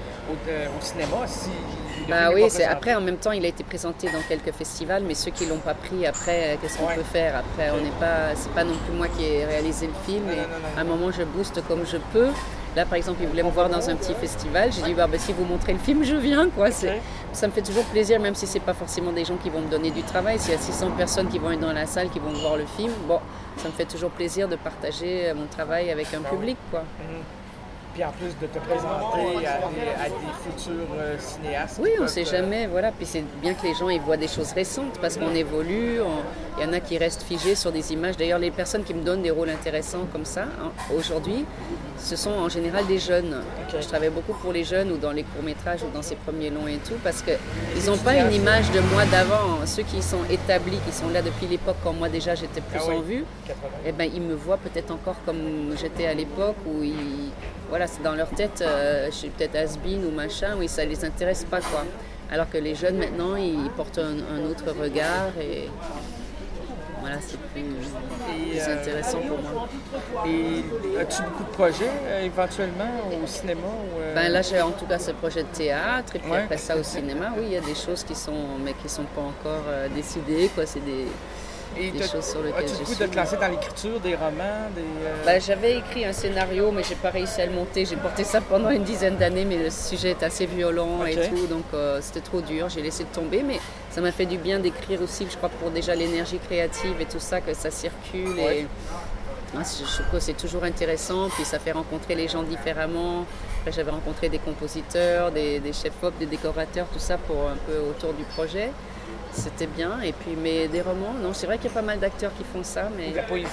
au cinéma, si... Après, en même temps, il a été présenté dans quelques festivals, mais ceux qui l'ont pas pris, après, qu'est-ce qu'on peut faire? Après, c'est pas non plus moi qui ai réalisé le film, à un moment, je booste comme je peux. Là, par exemple, ils voulaient me voir dans un petit festival. J'ai dit, si vous montrez le film, je viens, quoi. Ça me fait toujours plaisir, même si c'est pas forcément des gens qui vont me donner du travail. S'il y a 600 personnes qui vont être dans la salle, qui vont voir le film, ça me fait toujours plaisir de partager mon travail avec un public, quoi. Puis en plus de te présenter à des futurs cinéastes. Oui, on ne sait jamais, voilà. Puis c'est bien que les gens ils voient des choses récentes parce qu'on évolue. Il y en a qui restent figés sur des images. D'ailleurs, les personnes qui me donnent des rôles intéressants comme ça, aujourd'hui, ce sont en général des jeunes. Je travaille beaucoup pour les jeunes ou dans les courts-métrages ou dans ces premiers longs et tout parce qu'ils n'ont pas une image de moi d'avant. Ceux qui sont établis, qui sont là depuis l'époque quand moi déjà j'étais plus en vue, ils me voient peut-être encore comme j'étais à l'époque où voilà, c'est dans leur tête, je suis peut-être has-been ou machin, oui, ça les intéresse pas, quoi. Alors que les jeunes, maintenant, ils portent un autre regard et voilà, c'est plus intéressant pour moi. Et as-tu beaucoup de projets, éventuellement, au cinéma? Là, j'ai en tout cas ce projet de théâtre, et puis après ça, au cinéma, oui, il y a des choses qui sont pas encore décidées, quoi, c'est des choses sur lesquelles as-tu le goût de te lancer dans l'écriture, des romans, J'avais écrit un scénario, mais j'ai pas réussi à le monter. J'ai porté ça pendant une dizaine d'années, mais le sujet est assez violent et tout, donc c'était trop dur. J'ai laissé tomber, mais ça m'a fait du bien d'écrire aussi, je crois, pour déjà l'énergie créative et tout ça, que ça circule. Et je trouve que c'est toujours intéressant, puis ça fait rencontrer les gens différemment. Après, j'avais rencontré des compositeurs, des chefs-op, des décorateurs, tout ça pour un peu autour du projet. C'était bien, et puis mais des romans, non, c'est vrai qu'il y a pas mal d'acteurs qui font ça, mais... De la poésie?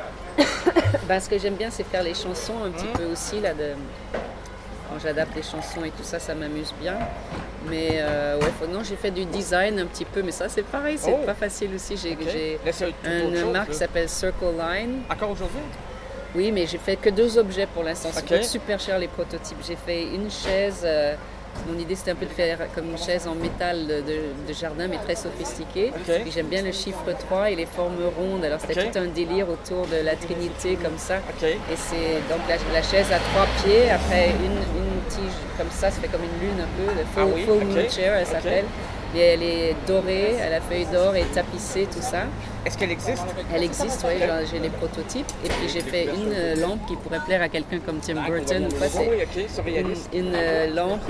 Ce que j'aime bien, c'est faire les chansons un petit peu aussi, là, quand j'adapte les chansons et tout ça, ça m'amuse bien. Mais j'ai fait du design un petit peu, mais ça c'est pareil, c'est pas facile aussi. J'ai une marque qui s'appelle Circle Line. Encore aujourd'hui? Oui, mais j'ai fait que 2 objets pour l'instant, ça coûte super cher les prototypes. J'ai fait une chaise... Mon idée, c'était un peu de faire comme une chaise en métal de jardin, mais très sophistiquée. Puis j'aime bien le chiffre 3 et les formes rondes. Alors, c'était tout un délire autour de la Trinité, comme ça. Et c'est donc la chaise à 3 pieds, après une tige comme ça fait comme une lune un peu. Le faux moon chair, elle s'appelle. Et elle est dorée, à la feuille d'or et tapissée, tout ça. Est-ce qu'elle existe? Elle existe, oui, j'ai les prototypes. Et puis j'ai fait une lampe qui pourrait plaire à quelqu'un comme Tim Burton. C'est une lampe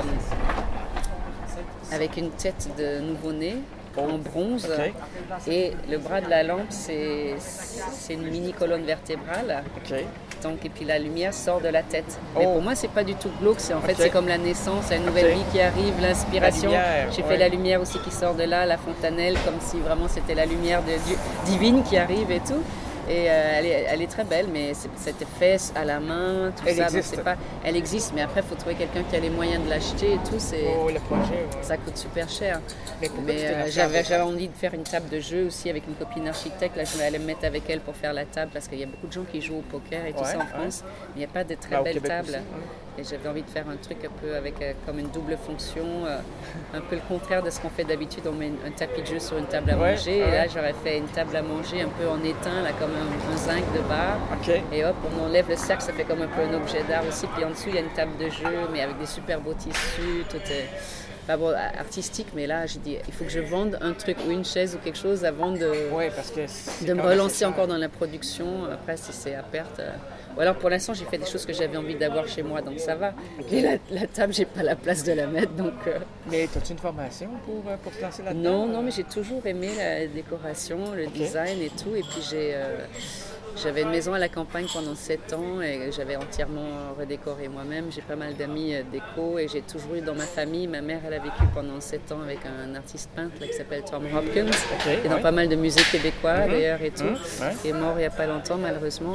avec une tête de nouveau-né en bronze. Et le bras de la lampe, c'est une mini colonne vertébrale. Donc, et puis la lumière sort de la tête. Mais pour moi, c'est pas du tout glauque. C'est comme la naissance, la nouvelle vie qui arrive, l'inspiration. J'ai fait la lumière aussi qui sort de là, la fontanelle, comme si vraiment c'était la lumière divine qui arrive et tout. Et elle est très belle, mais c'était fait à la main, tout ça. Donc elle existe, mais après, il faut trouver quelqu'un qui a les moyens de l'acheter et tout. Le projet, ça coûte super cher. Mais j'avais envie de faire une table de jeu aussi avec une copine architecte. Là, je vais aller me mettre avec elle pour faire la table parce qu'il y a beaucoup de gens qui jouent au poker et tout ça en France. Mais il n'y a pas de très belles tables. Aussi, Et j'avais envie de faire un truc un peu avec comme une double fonction, un peu le contraire de ce qu'on fait d'habitude. On met un tapis de jeu sur une table à manger. Et là, j'aurais fait une table à manger un peu en étain, là, comme un zinc de bar. Et hop, on enlève le cercle, ça fait comme un peu un objet d'art aussi. Puis en dessous, il y a une table de jeu, mais avec des super beaux tissus. Tout est artistique, mais là, j'ai dit, il faut que je vende un truc ou une chaise ou quelque chose avant de me relancer encore dans la production. Après, si c'est à perte... Ou alors, pour l'instant, j'ai fait des choses que j'avais envie d'avoir chez moi, donc ça va. Et la table, j'ai pas la place de la mettre, donc... Mais as-tu une formation pour te lancer là-dedans? Non, mais j'ai toujours aimé la décoration, le design et tout. Et puis, J'avais une maison à la campagne pendant 7 ans et j'avais entièrement redécoré moi-même. J'ai pas mal d'amis déco et j'ai toujours eu dans ma famille, ma mère elle a vécu pendant 7 ans avec un artiste peintre là, qui s'appelle Tom Hopkins, qui est dans pas mal de musées québécois d'ailleurs et tout, qui est mort il n'y a pas longtemps malheureusement.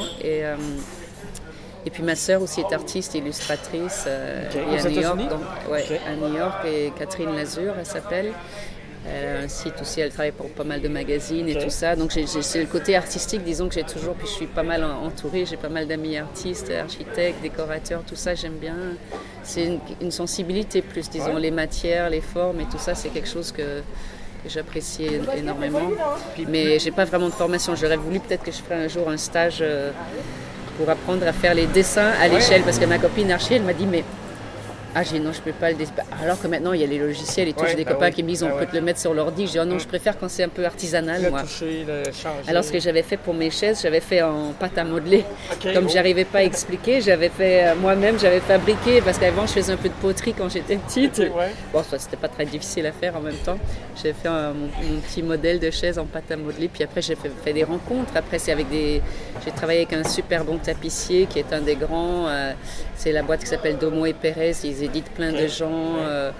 Et puis ma sœur aussi est artiste, illustratrice à New York, à New York, et Catherine Lazur elle s'appelle. Elle a un site aussi, elle travaille pour pas mal de magazines et tout ça. Donc c'est le côté artistique, disons que j'ai toujours, puis je suis pas mal entourée, j'ai pas mal d'amis artistes, architectes, décorateurs, tout ça j'aime bien. C'est une sensibilité plus, disons, les matières, les formes et tout ça, c'est quelque chose que j'apprécie énormément. Mais j'ai pas vraiment de formation, j'aurais voulu peut-être que je ferais un jour un stage pour apprendre à faire les dessins à l'échelle, parce que ma copine archi, elle m'a dit mais j'ai non, je peux pas le dessiner. Alors que maintenant, il y a les logiciels et tout. J'ai des copains qui me disent, on peut te le mettre sur l'ordi. Je dis, non, je préfère quand c'est un peu artisanal, moi. Toucher, changer. Alors, ce que j'avais fait pour mes chaises, j'avais fait en pâte à modeler. Comme j'arrivais pas à expliquer, j'avais fait moi-même, j'avais fabriqué, parce qu'avant, je faisais un peu de poterie quand j'étais petite. Bon, c'était pas très difficile à faire en même temps. J'avais fait mon petit modèle de chaise en pâte à modeler. Puis après, j'ai fait des rencontres. Après, j'ai travaillé avec un super bon tapissier qui est un des grands. C'est la boîte qui s'appelle Domo et Pérez. Ils éditent plein de gens,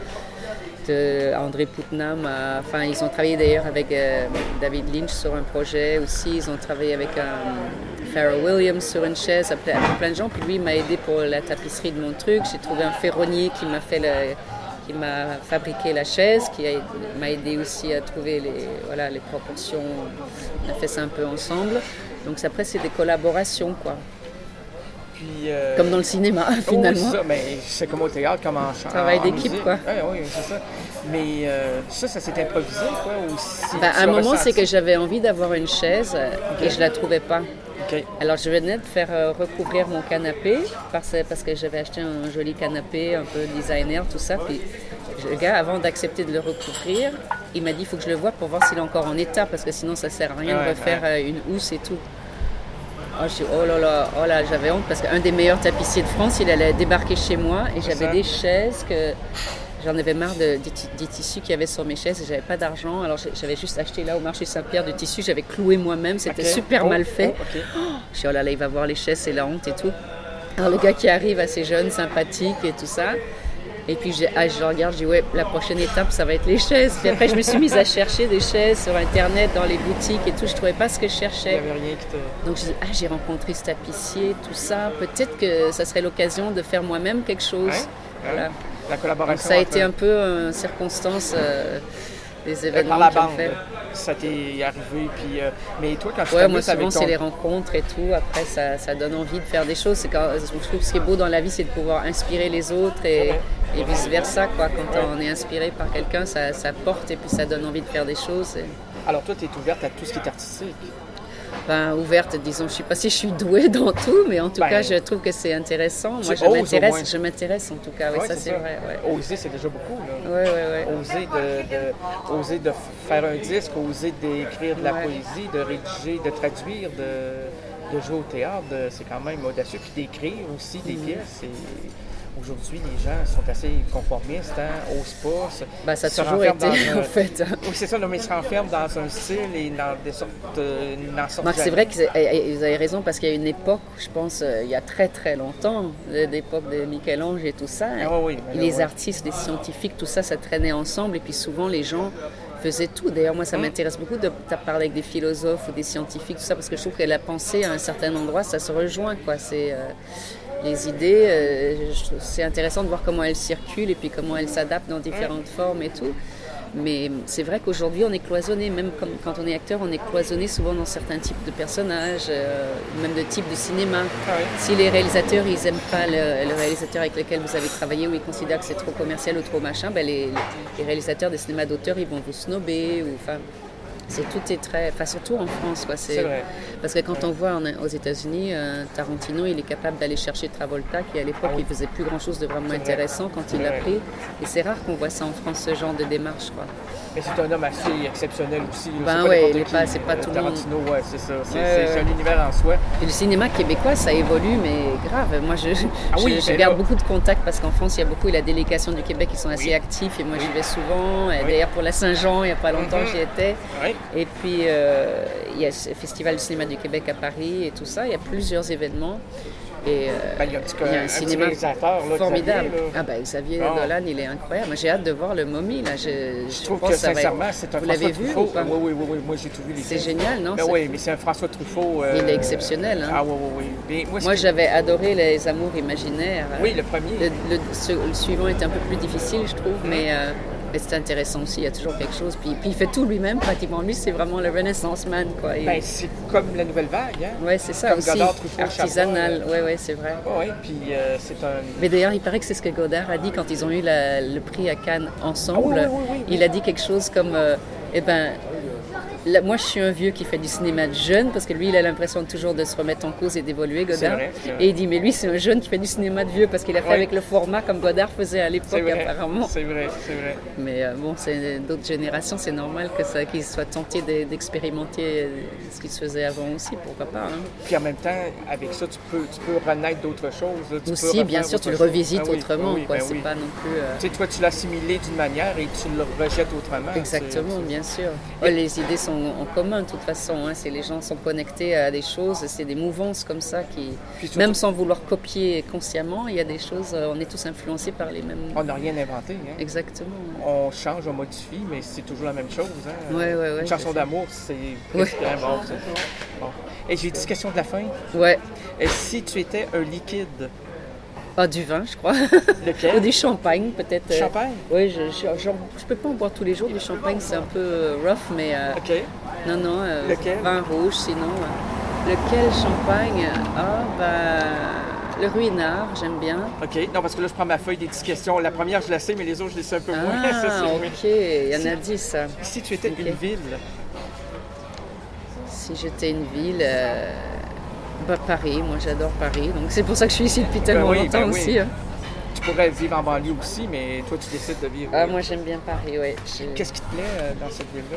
de André Putnam. Enfin, ils ont travaillé d'ailleurs avec David Lynch sur un projet aussi. Ils ont travaillé avec Pharrell Williams sur une chaise, avec plein de gens. Puis lui, il m'a aidé pour la tapisserie de mon truc. J'ai trouvé un ferronnier qui m'a fabriqué la chaise, qui m'a aidé aussi à trouver les proportions. On a fait ça un peu ensemble. Donc après, c'est des collaborations, quoi. Puis, comme dans le cinéma, finalement. Oui, c'est ça, mais c'est comme au théâtre, comme en chant. Travail d'équipe, quoi. Oui, c'est ça. Mais ça s'est improvisé, quoi? Ou à un moment, c'est que j'avais envie d'avoir une chaise et je la trouvais pas. Alors, je venais de faire recouvrir mon canapé parce que j'avais acheté un joli canapé, un peu designer, tout ça. Puis le gars, avant d'accepter de le recouvrir, il m'a dit, il faut que je le voie pour voir s'il est encore en état, parce que sinon, ça sert à rien de refaire une housse et tout. Je dis, oh là, j'avais honte parce qu'un des meilleurs tapissiers de France, il allait débarquer chez moi et j'avais des chaises que j'en avais marre des tissus qu'il y avait sur mes chaises et j'avais pas d'argent. Alors j'avais juste acheté là au marché Saint-Pierre du tissu, j'avais cloué moi-même, c'était super mal fait. Je dis, oh là, il va voir les chaises, c'est la honte et tout. Alors le gars qui arrive, assez jeune, sympathique et tout ça. Et puis je regarde, je dis la prochaine étape ça va être les chaises. Puis après je me suis mise à chercher des chaises sur internet, dans les boutiques et tout, je trouvais pas ce que je cherchais. Il n'y avait rien qui te... Donc je dis j'ai rencontré ce tapissier, tout ça, peut-être que ça serait l'occasion de faire moi-même quelque chose. Voilà. La collaboration. Donc ça a été un peu une circonstance des événements par la que j'ai bande. fait. Ça t'est arrivé, puis... mais toi, quand tu moi souvent c'est les rencontres et tout, après ça donne envie de faire des choses. Je trouve que ce qui est beau dans la vie, c'est de pouvoir inspirer les autres et vice-versa, quoi. Quand on est inspiré par quelqu'un, ça porte et puis ça donne envie de faire des choses. Alors toi, tu es ouverte à tout ce qui est artistique? Ouverte, disons, je ne sais pas si je suis douée dans tout, mais en tout cas, je trouve que c'est intéressant. Moi, je m'intéresse en tout cas, ça c'est vrai. Ouais. Oser, c'est déjà beaucoup. Ouais. Oser de faire un disque, oser d'écrire de la poésie, de rédiger, de traduire, de jouer au théâtre, c'est quand même audacieux. Puis d'écrire aussi des pièces. Aujourd'hui, les gens sont assez conformistes, osent pas. Ça a toujours été, en fait. Oui, c'est ça, mais ils se renferment dans un style et dans des sortes... C'est vrai que vous avez raison, parce qu'il y a une époque, je pense, il y a très très longtemps, l'époque de Michel-Ange et tout ça, les artistes, les scientifiques, tout ça, ça traînait ensemble, et puis souvent les gens faisaient tout. D'ailleurs, moi, ça m'intéresse beaucoup de parler avec des philosophes ou des scientifiques, tout ça, parce que je trouve que la pensée, à un certain endroit, ça se rejoint, quoi. Les idées, c'est intéressant de voir comment elles circulent et puis comment elles s'adaptent dans différentes formes et tout. Mais c'est vrai qu'aujourd'hui, on est cloisonné, même quand on est acteur, on est cloisonné souvent dans certains types de personnages, même de types de cinéma. Si les réalisateurs, ils n'aiment pas le réalisateur avec lequel vous avez travaillé ou ils considèrent que c'est trop commercial ou trop machin, les réalisateurs des cinémas d'auteur, ils vont vous snobber. Tout est très... surtout en France, quoi. C'est vrai. Parce que quand on voit aux États-Unis, Tarantino, il est capable d'aller chercher Travolta, qui à l'époque, il faisait plus grand-chose de vraiment intéressant quand il l'a pris. Et c'est rare qu'on voit ça en France, ce genre de démarche, quoi. Mais c'est un homme assez exceptionnel aussi. C'est pas tout le monde. Tarantino, c'est ça. C'est un univers en soi. Et le cinéma québécois, ça évolue, mais grave. Moi, je garde beaucoup de contacts parce qu'en France, il y a beaucoup, et la délégation du Québec, ils sont assez actifs. Et moi, j'y vais souvent. Et d'ailleurs, pour la Saint-Jean, il n'y a pas longtemps, j'y étais. Et puis, il y a le Festival du cinéma du Québec à Paris et tout ça. Il y a plusieurs événements. Et il y a un cinéma formidable. Xavier Dolan, il est incroyable. Moi, j'ai hâte de voir le Momie. Là. Je trouve que sincèrement, c'est un Vous François l'avez vu Truffaut. ou pas? Oui, moi j'ai tout vu. C'est génial, non? Oui, mais c'est un François Truffaut. Il est exceptionnel. Hein? Ah oui. Moi, j'avais adoré Les Amours imaginaires. Oui, le premier. Le suivant était un peu plus difficile, je trouve, mais c'était intéressant aussi. Il y a toujours quelque chose. Puis il fait tout lui-même, pratiquement. Lui, c'est vraiment le Renaissance man, quoi. C'est comme la nouvelle vague, hein? Oui, c'est ça comme aussi. Godard, Truffaut, artisanal. Oui, c'est vrai. Oui, puis c'est un... Mais d'ailleurs, il paraît que c'est ce que Godard a dit quand ils ont eu le prix à Cannes ensemble. Oui. Il a dit quelque chose comme, moi, je suis un vieux qui fait du cinéma de jeune, parce que lui, il a l'impression toujours de se remettre en cause et d'évoluer, Godard. C'est vrai. Et il dit, mais lui, c'est un jeune qui fait du cinéma de vieux, parce qu'il a fait avec le format comme Godard faisait à l'époque, apparemment. C'est vrai. Mais c'est d'autres générations, c'est normal qu'ils soient tentés d'expérimenter ce qui se faisait avant aussi, pourquoi pas. Hein. Puis en même temps, avec ça, tu peux renaître d'autres choses. Aussi, bien sûr, tu le revisites autrement, quoi. C'est pas non plus... Tu sais, toi, tu l'as assimilé d'une manière et tu le rejettes autrement. Exactement, bien sûr. Les idées sont en commun de toute façon, hein. Les gens sont connectés à des choses, c'est des mouvances comme ça qui, surtout, même sans vouloir copier consciemment, il y a des choses, on est tous influencés par les mêmes... On n'a rien inventé. Hein. Exactement. On change, on modifie, mais c'est toujours la même chose. Hein. Ouais, une chanson d'amour, c'est presque bon. Et j'ai 10 questions de la fin. Ouais. Et si tu étais un liquide? Du vin, je crois. Lequel? Ou du champagne, peut-être. Champagne? Oui, je peux pas en boire tous les jours. Du champagne, c'est un peu rough, mais... OK. Non. Lequel? Vin rouge, sinon. Lequel champagne? Le Ruinart, j'aime bien. OK. Non, parce que là, je prends ma feuille des 10 questions. La première, je la sais, mais les autres, je les sais un peu moins. OK. Il y en a 10. Si tu étais une ville? Si j'étais une ville... Paris, moi j'adore Paris, donc c'est pour ça que je suis ici depuis tellement longtemps aussi. Hein. Tu pourrais vivre en banlieue aussi, mais toi tu décides de vivre. Moi j'aime bien Paris, oui. Qu'est-ce qui te plaît dans cette ville-là?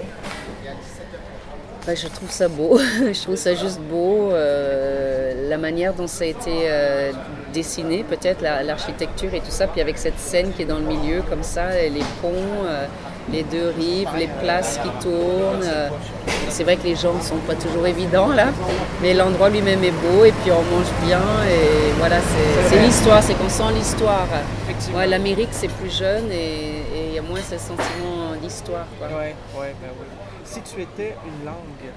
Je trouve ça beau, je trouve ça juste beau, la manière dont ça a été dessiné, peut-être l'architecture et tout ça, puis avec cette scène qui est dans le milieu comme ça, les ponts, les deux rives, les places qui tournent. C'est vrai que les gens ne sont pas toujours évidents là, mais l'endroit lui-même est beau et puis on mange bien et voilà, c'est l'histoire, c'est qu'on sent l'histoire. Ouais, l'Amérique c'est plus jeune et il y a moins ce sentiment d'histoire. Oui. Si tu étais une langue?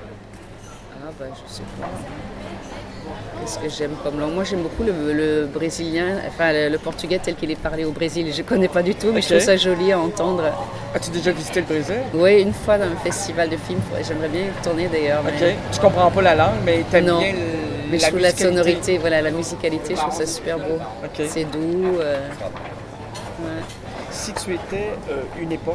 Je sais pas. Qu'est-ce que j'aime comme langue? Moi, j'aime beaucoup le brésilien, le portugais tel qu'il est parlé au Brésil. Je ne connais pas du tout, mais je trouve ça joli à entendre. As-tu déjà visité le Brésil? Oui, une fois dans un festival de films. J'aimerais bien y retourner d'ailleurs. OK. Tu comprends pas la langue, mais tu aimes bien mais je trouve la sonorité, la musicalité, je trouve ça super beau. Okay. C'est doux. Si tu étais une époque?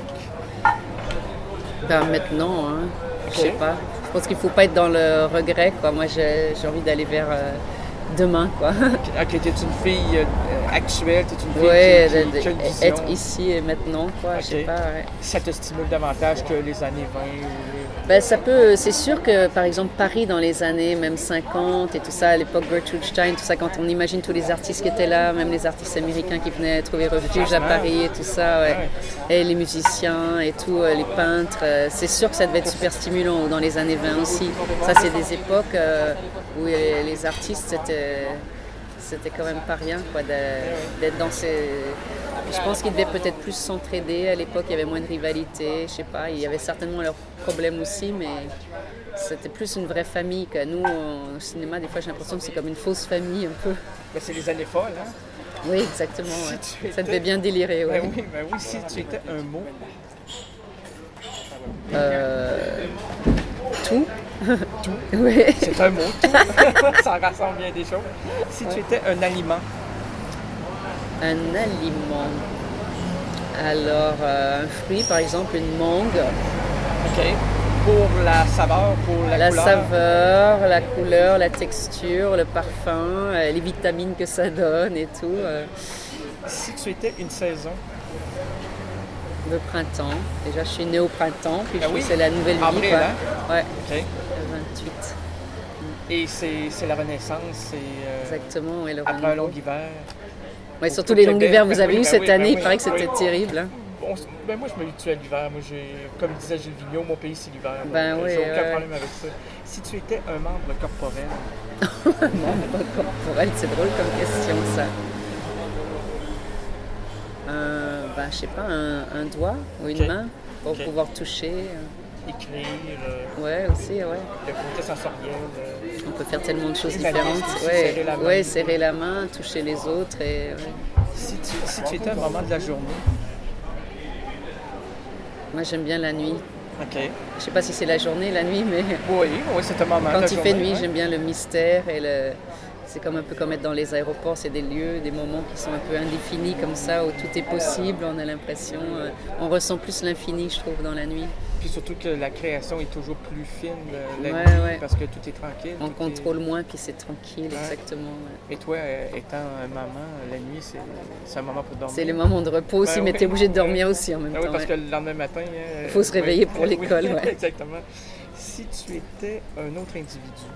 Maintenant, hein. Je sais pas. Je pense qu'il ne faut pas être dans le regret, quoi. Moi, j'ai envie d'aller vers demain, quoi. OK, t'es une fille actuelle, t'es une fille qui a une vision. Être ici et maintenant, quoi. Je sais pas, Ça te stimule davantage que les années 20 ça peut, c'est sûr que, par exemple, Paris dans les années même 50 et tout ça, à l'époque Gertrude Stein, tout ça, quand on imagine tous les artistes qui étaient là, même les artistes américains qui venaient trouver refuge à Paris et tout ça, et les musiciens et tout, les peintres, c'est sûr que ça devait être super stimulant dans les années 20 aussi. Ça, c'est des époques où les artistes, c'était quand même pas rien, quoi, d'être dans ces... Je pense qu'ils devaient peut-être plus s'entraider. À l'époque, il y avait moins de rivalité. Je sais pas, il y avait certainement leurs problèmes aussi, mais c'était plus une vraie famille. Que nous, au cinéma, des fois, j'ai l'impression que c'est comme une fausse famille, un peu. C'est les années folles, hein? Oui, exactement. Ça devait bien délirer, oui, si tu étais un mot. Tout. Tout? Oui. C'est un mot, tout. Ça rassemble bien des choses. Si tu étais un aliment. Un aliment. Alors, un fruit, par exemple, une mangue. OK. Pour la saveur, pour la couleur? La saveur, la couleur, la texture, le parfum, les vitamines que ça donne et tout. Si tu étais une saison? Le printemps. Déjà, je suis née au printemps, puis je trouve que c'est la nouvelle vie. Avril, quoi. Hein? Ouais. OK. Le 28. Et c'est la renaissance, Exactement, et le après un long hiver. Oui, surtout les longs hivers, vous avez eu cette année, il paraît que c'était terrible. Hein. moi, je me tue à l'hiver. Moi, comme disait Gilles Vigneault, mon pays, c'est l'hiver. Ben oui, j'ai aucun problème avec ça. Si tu étais un membre corporel... Membre corporel, c'est drôle comme question, ça. Je sais pas, un doigt ou une main pour pouvoir toucher. Écrire. Ouais, aussi, ouais. Le côté sensoriel. On peut faire tellement de choses humaniste, différentes. Ouais, serrer la main, toucher les autres. Et, Si tu étais un moment de la journée. Moi, j'aime bien la nuit. OK. Je sais pas si c'est la journée, la nuit, mais... Oui, c'est un moment de la journée. Quand il fait nuit, j'aime bien le mystère et c'est comme un peu comme être dans les aéroports, c'est des lieux, des moments qui sont un peu indéfinis comme ça, où tout est possible, on a l'impression, on ressent plus l'infini, je trouve, dans la nuit. Puis surtout que la création est toujours plus fine la nuit, parce que tout est tranquille. On contrôle moins, puis c'est tranquille, exactement. Ouais. Et toi, étant un maman, la nuit, c'est un moment pour dormir? C'est le moment de repos aussi, mais tu es obligé de dormir aussi en même temps. Oui, parce que le lendemain matin... Il faut se réveiller pour l'école, ouais. Exactement. Si tu étais un autre individu?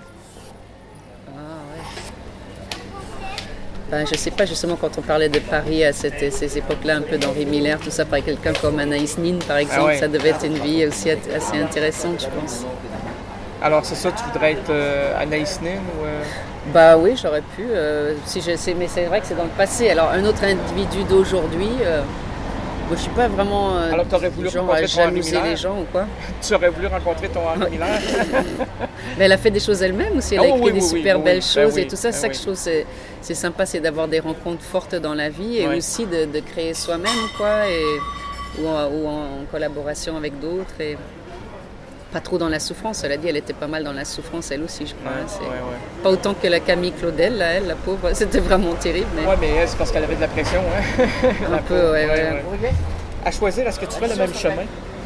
Je sais pas, justement, quand on parlait de Paris à ces époques-là, un peu d'Henri Miller, tout ça, par quelqu'un comme Anaïs Nin, par exemple, ça devait être une vie aussi assez intéressante, je pense. Alors, c'est ça, tu voudrais être Anaïs Nin ou... Oui, j'aurais pu, mais c'est vrai que c'est dans le passé. Alors, un autre individu d'aujourd'hui... je ne suis pas vraiment alors, tu aurais voulu rencontrer ton Henri Miller? Les gens ou quoi? Tu aurais voulu rencontrer ton Henri Miller? Mais elle a fait des choses elle-même aussi. Elle a écrit des super belles choses et tout ça. C'est ça que je trouve c'est sympa, c'est d'avoir des rencontres fortes dans la vie et aussi de créer soi-même, quoi, ou en collaboration avec d'autres. Et pas trop dans la souffrance. Elle a dit, elle était pas mal dans la souffrance, elle aussi, je crois. Pas autant que la Camille Claudel, là, elle, la pauvre. C'était vraiment terrible. Oui, mais c'est parce qu'elle avait de la pression. Hein? Un peu, ouais. À choisir, est-ce que tu fais le même chemin?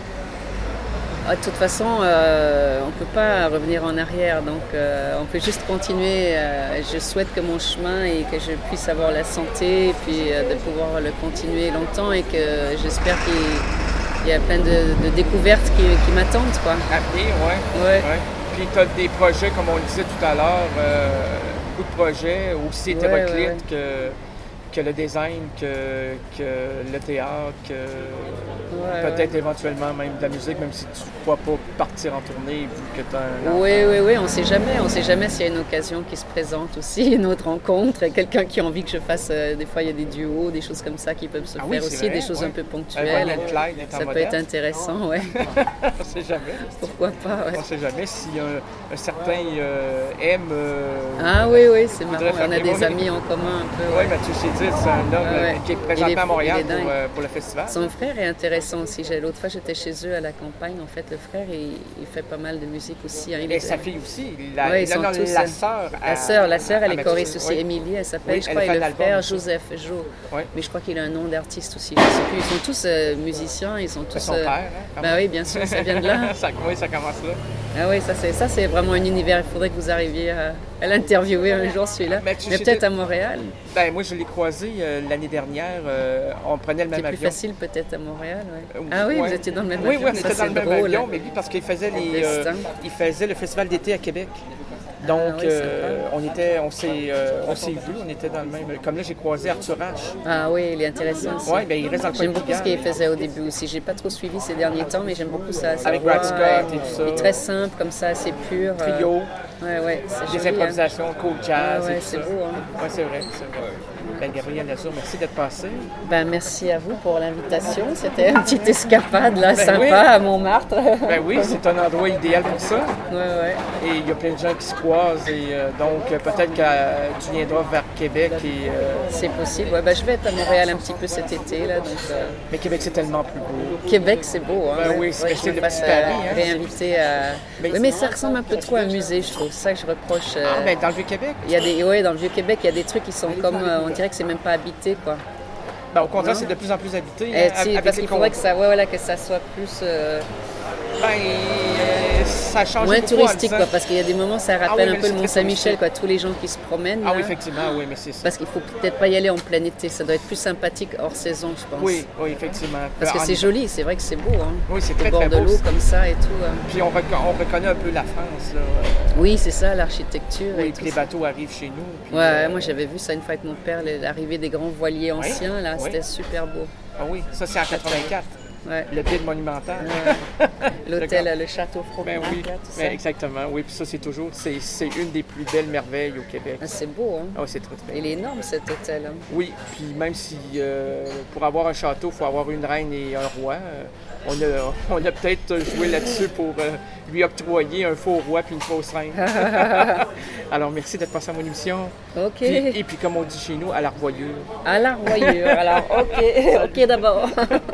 De toute façon, on ne peut pas revenir en arrière, donc on peut juste continuer. Je souhaite que mon chemin et que je puisse avoir la santé et puis de pouvoir le continuer longtemps et que j'espère qu'il y a plein de découvertes qui m'attendent, quoi. À venir, ouais. Puis tu as des projets, comme on le disait tout à l'heure, beaucoup de projets, aussi hétéroclites que le design, que le théâtre, peut-être éventuellement même de la musique, même si tu ne crois pas partir en tournée vu que tu as un enfant. Oui, on ne sait jamais s'il y a une occasion qui se présente aussi, une autre rencontre, quelqu'un qui a envie que je fasse, des fois il y a des duos, des choses comme ça qui peuvent se faire aussi, des choses un peu ponctuelles. Ça peut être intéressant, ouais. On ne sait jamais. Pourquoi pas, On ne sait jamais si un certain aime... oui, c'est marrant, on a des amis en commun un peu. Oui, Mathieu Chédid, c'est un homme qui est présentement à Montréal pour le festival. Son frère est intéressant aussi. L'autre fois, j'étais chez eux à la campagne. En fait, le frère, il fait pas mal de musique aussi. Hein. Et sa fille aussi. La sœur, elle est choriste aussi. Émilie, elle s'appelle, je crois, et le frère, Joseph Jo. Mais je crois qu'il a un nom d'artiste aussi. Je sais plus. Ils sont tous musiciens. Ils sont tous... Son père, hein? Oui, bien sûr, ça vient de là. Oui, ça commence là. Ah oui, ça c'est vraiment un univers. Il faudrait que vous arriviez à l'interviewer un jour, celui-là. Mais peut-être à Montréal. Moi, je l'ai croisé l'année dernière. On prenait le même avion. C'est plus facile peut-être à Montréal. Oui, vous étiez dans le même avion. Oui, on était dans le même avion, mais lui, parce qu'il faisait le festival d'été à Québec. Donc, on s'est vus, on était dans le même... Comme là, j'ai croisé Arthur H. Ah oui, il est intéressant aussi. Oui, il reste dans le J'aime beaucoup ce qu'il faisait au début aussi. J'ai pas trop suivi ces derniers temps, mais j'aime beaucoup ça. Avec Brad Scott et tout ça. Il est très simple, comme ça, assez pur. Trio. C'est des improvisations, cool jazz et tout c'est ça. beau. Hein? Oui, c'est vrai. Gabrielle Lazur, merci d'être passée. Merci à vous pour l'invitation. C'était une petite escapade là, sympa à Montmartre. Oui, c'est un endroit idéal pour ça. Et il y a plein de gens qui se croisent. Et donc, peut-être que tu viendras vers Québec. C'est possible. Je vais être à Montréal un petit peu cet été. Là, donc, Mais Québec, c'est tellement plus beau. Québec, c'est beau. Hein? Oui, c'est le petit Paris. Réinvité à... mais ça ressemble un peu trop à un musée, je trouve. C'est ça que je reproche. Dans le Vieux-Québec? Dans le Vieux-Québec, il y a des trucs qui sont comme... on dirait que c'est même pas habité, quoi. Au contraire, c'est de plus en plus habité. Parce qu'il faudrait que ça soit plus... ça change moins touristique, quoi, parce qu'il y a des moments, ça rappelle un peu le Mont-Saint-Michel, quoi, tous les gens qui se promènent. Oui, effectivement, mais c'est ça. Parce qu'il faut peut-être pas y aller en plein été, ça doit être plus sympathique hors saison, je pense. Oui, effectivement. Parce que c'est joli, c'est vrai que c'est beau, hein. Oui, c'est très, très beau. Au bord de l'eau, comme ça et tout. Puis on reconnaît un peu la France, là. Oui, c'est ça, l'architecture. Oui, et puis les bateaux arrivent chez nous. Puis, moi j'avais vu ça une fois avec mon père, l'arrivée des grands voiliers anciens, là, c'était super beau. Ah oui, ça c'est en 84. Ouais. le vide monumental. L'hôtel, le château Ben Frontenac, oui, là, tout ça. ben exactement. Oui, puis ça, c'est une des plus belles merveilles au Québec. Ah, c'est beau, hein? Ah oui, c'est très, très Il est énorme, cet hôtel. Hein? Oui, puis même si pour avoir un château, il faut avoir une reine et un roi, on a peut-être joué là-dessus pour lui octroyer un faux roi puis une fausse reine. Alors, merci d'être passé à mon émission. OK. Et puis, comme on dit chez nous, à la revoyure. À la revoyure. Alors, OK. OK d'abord.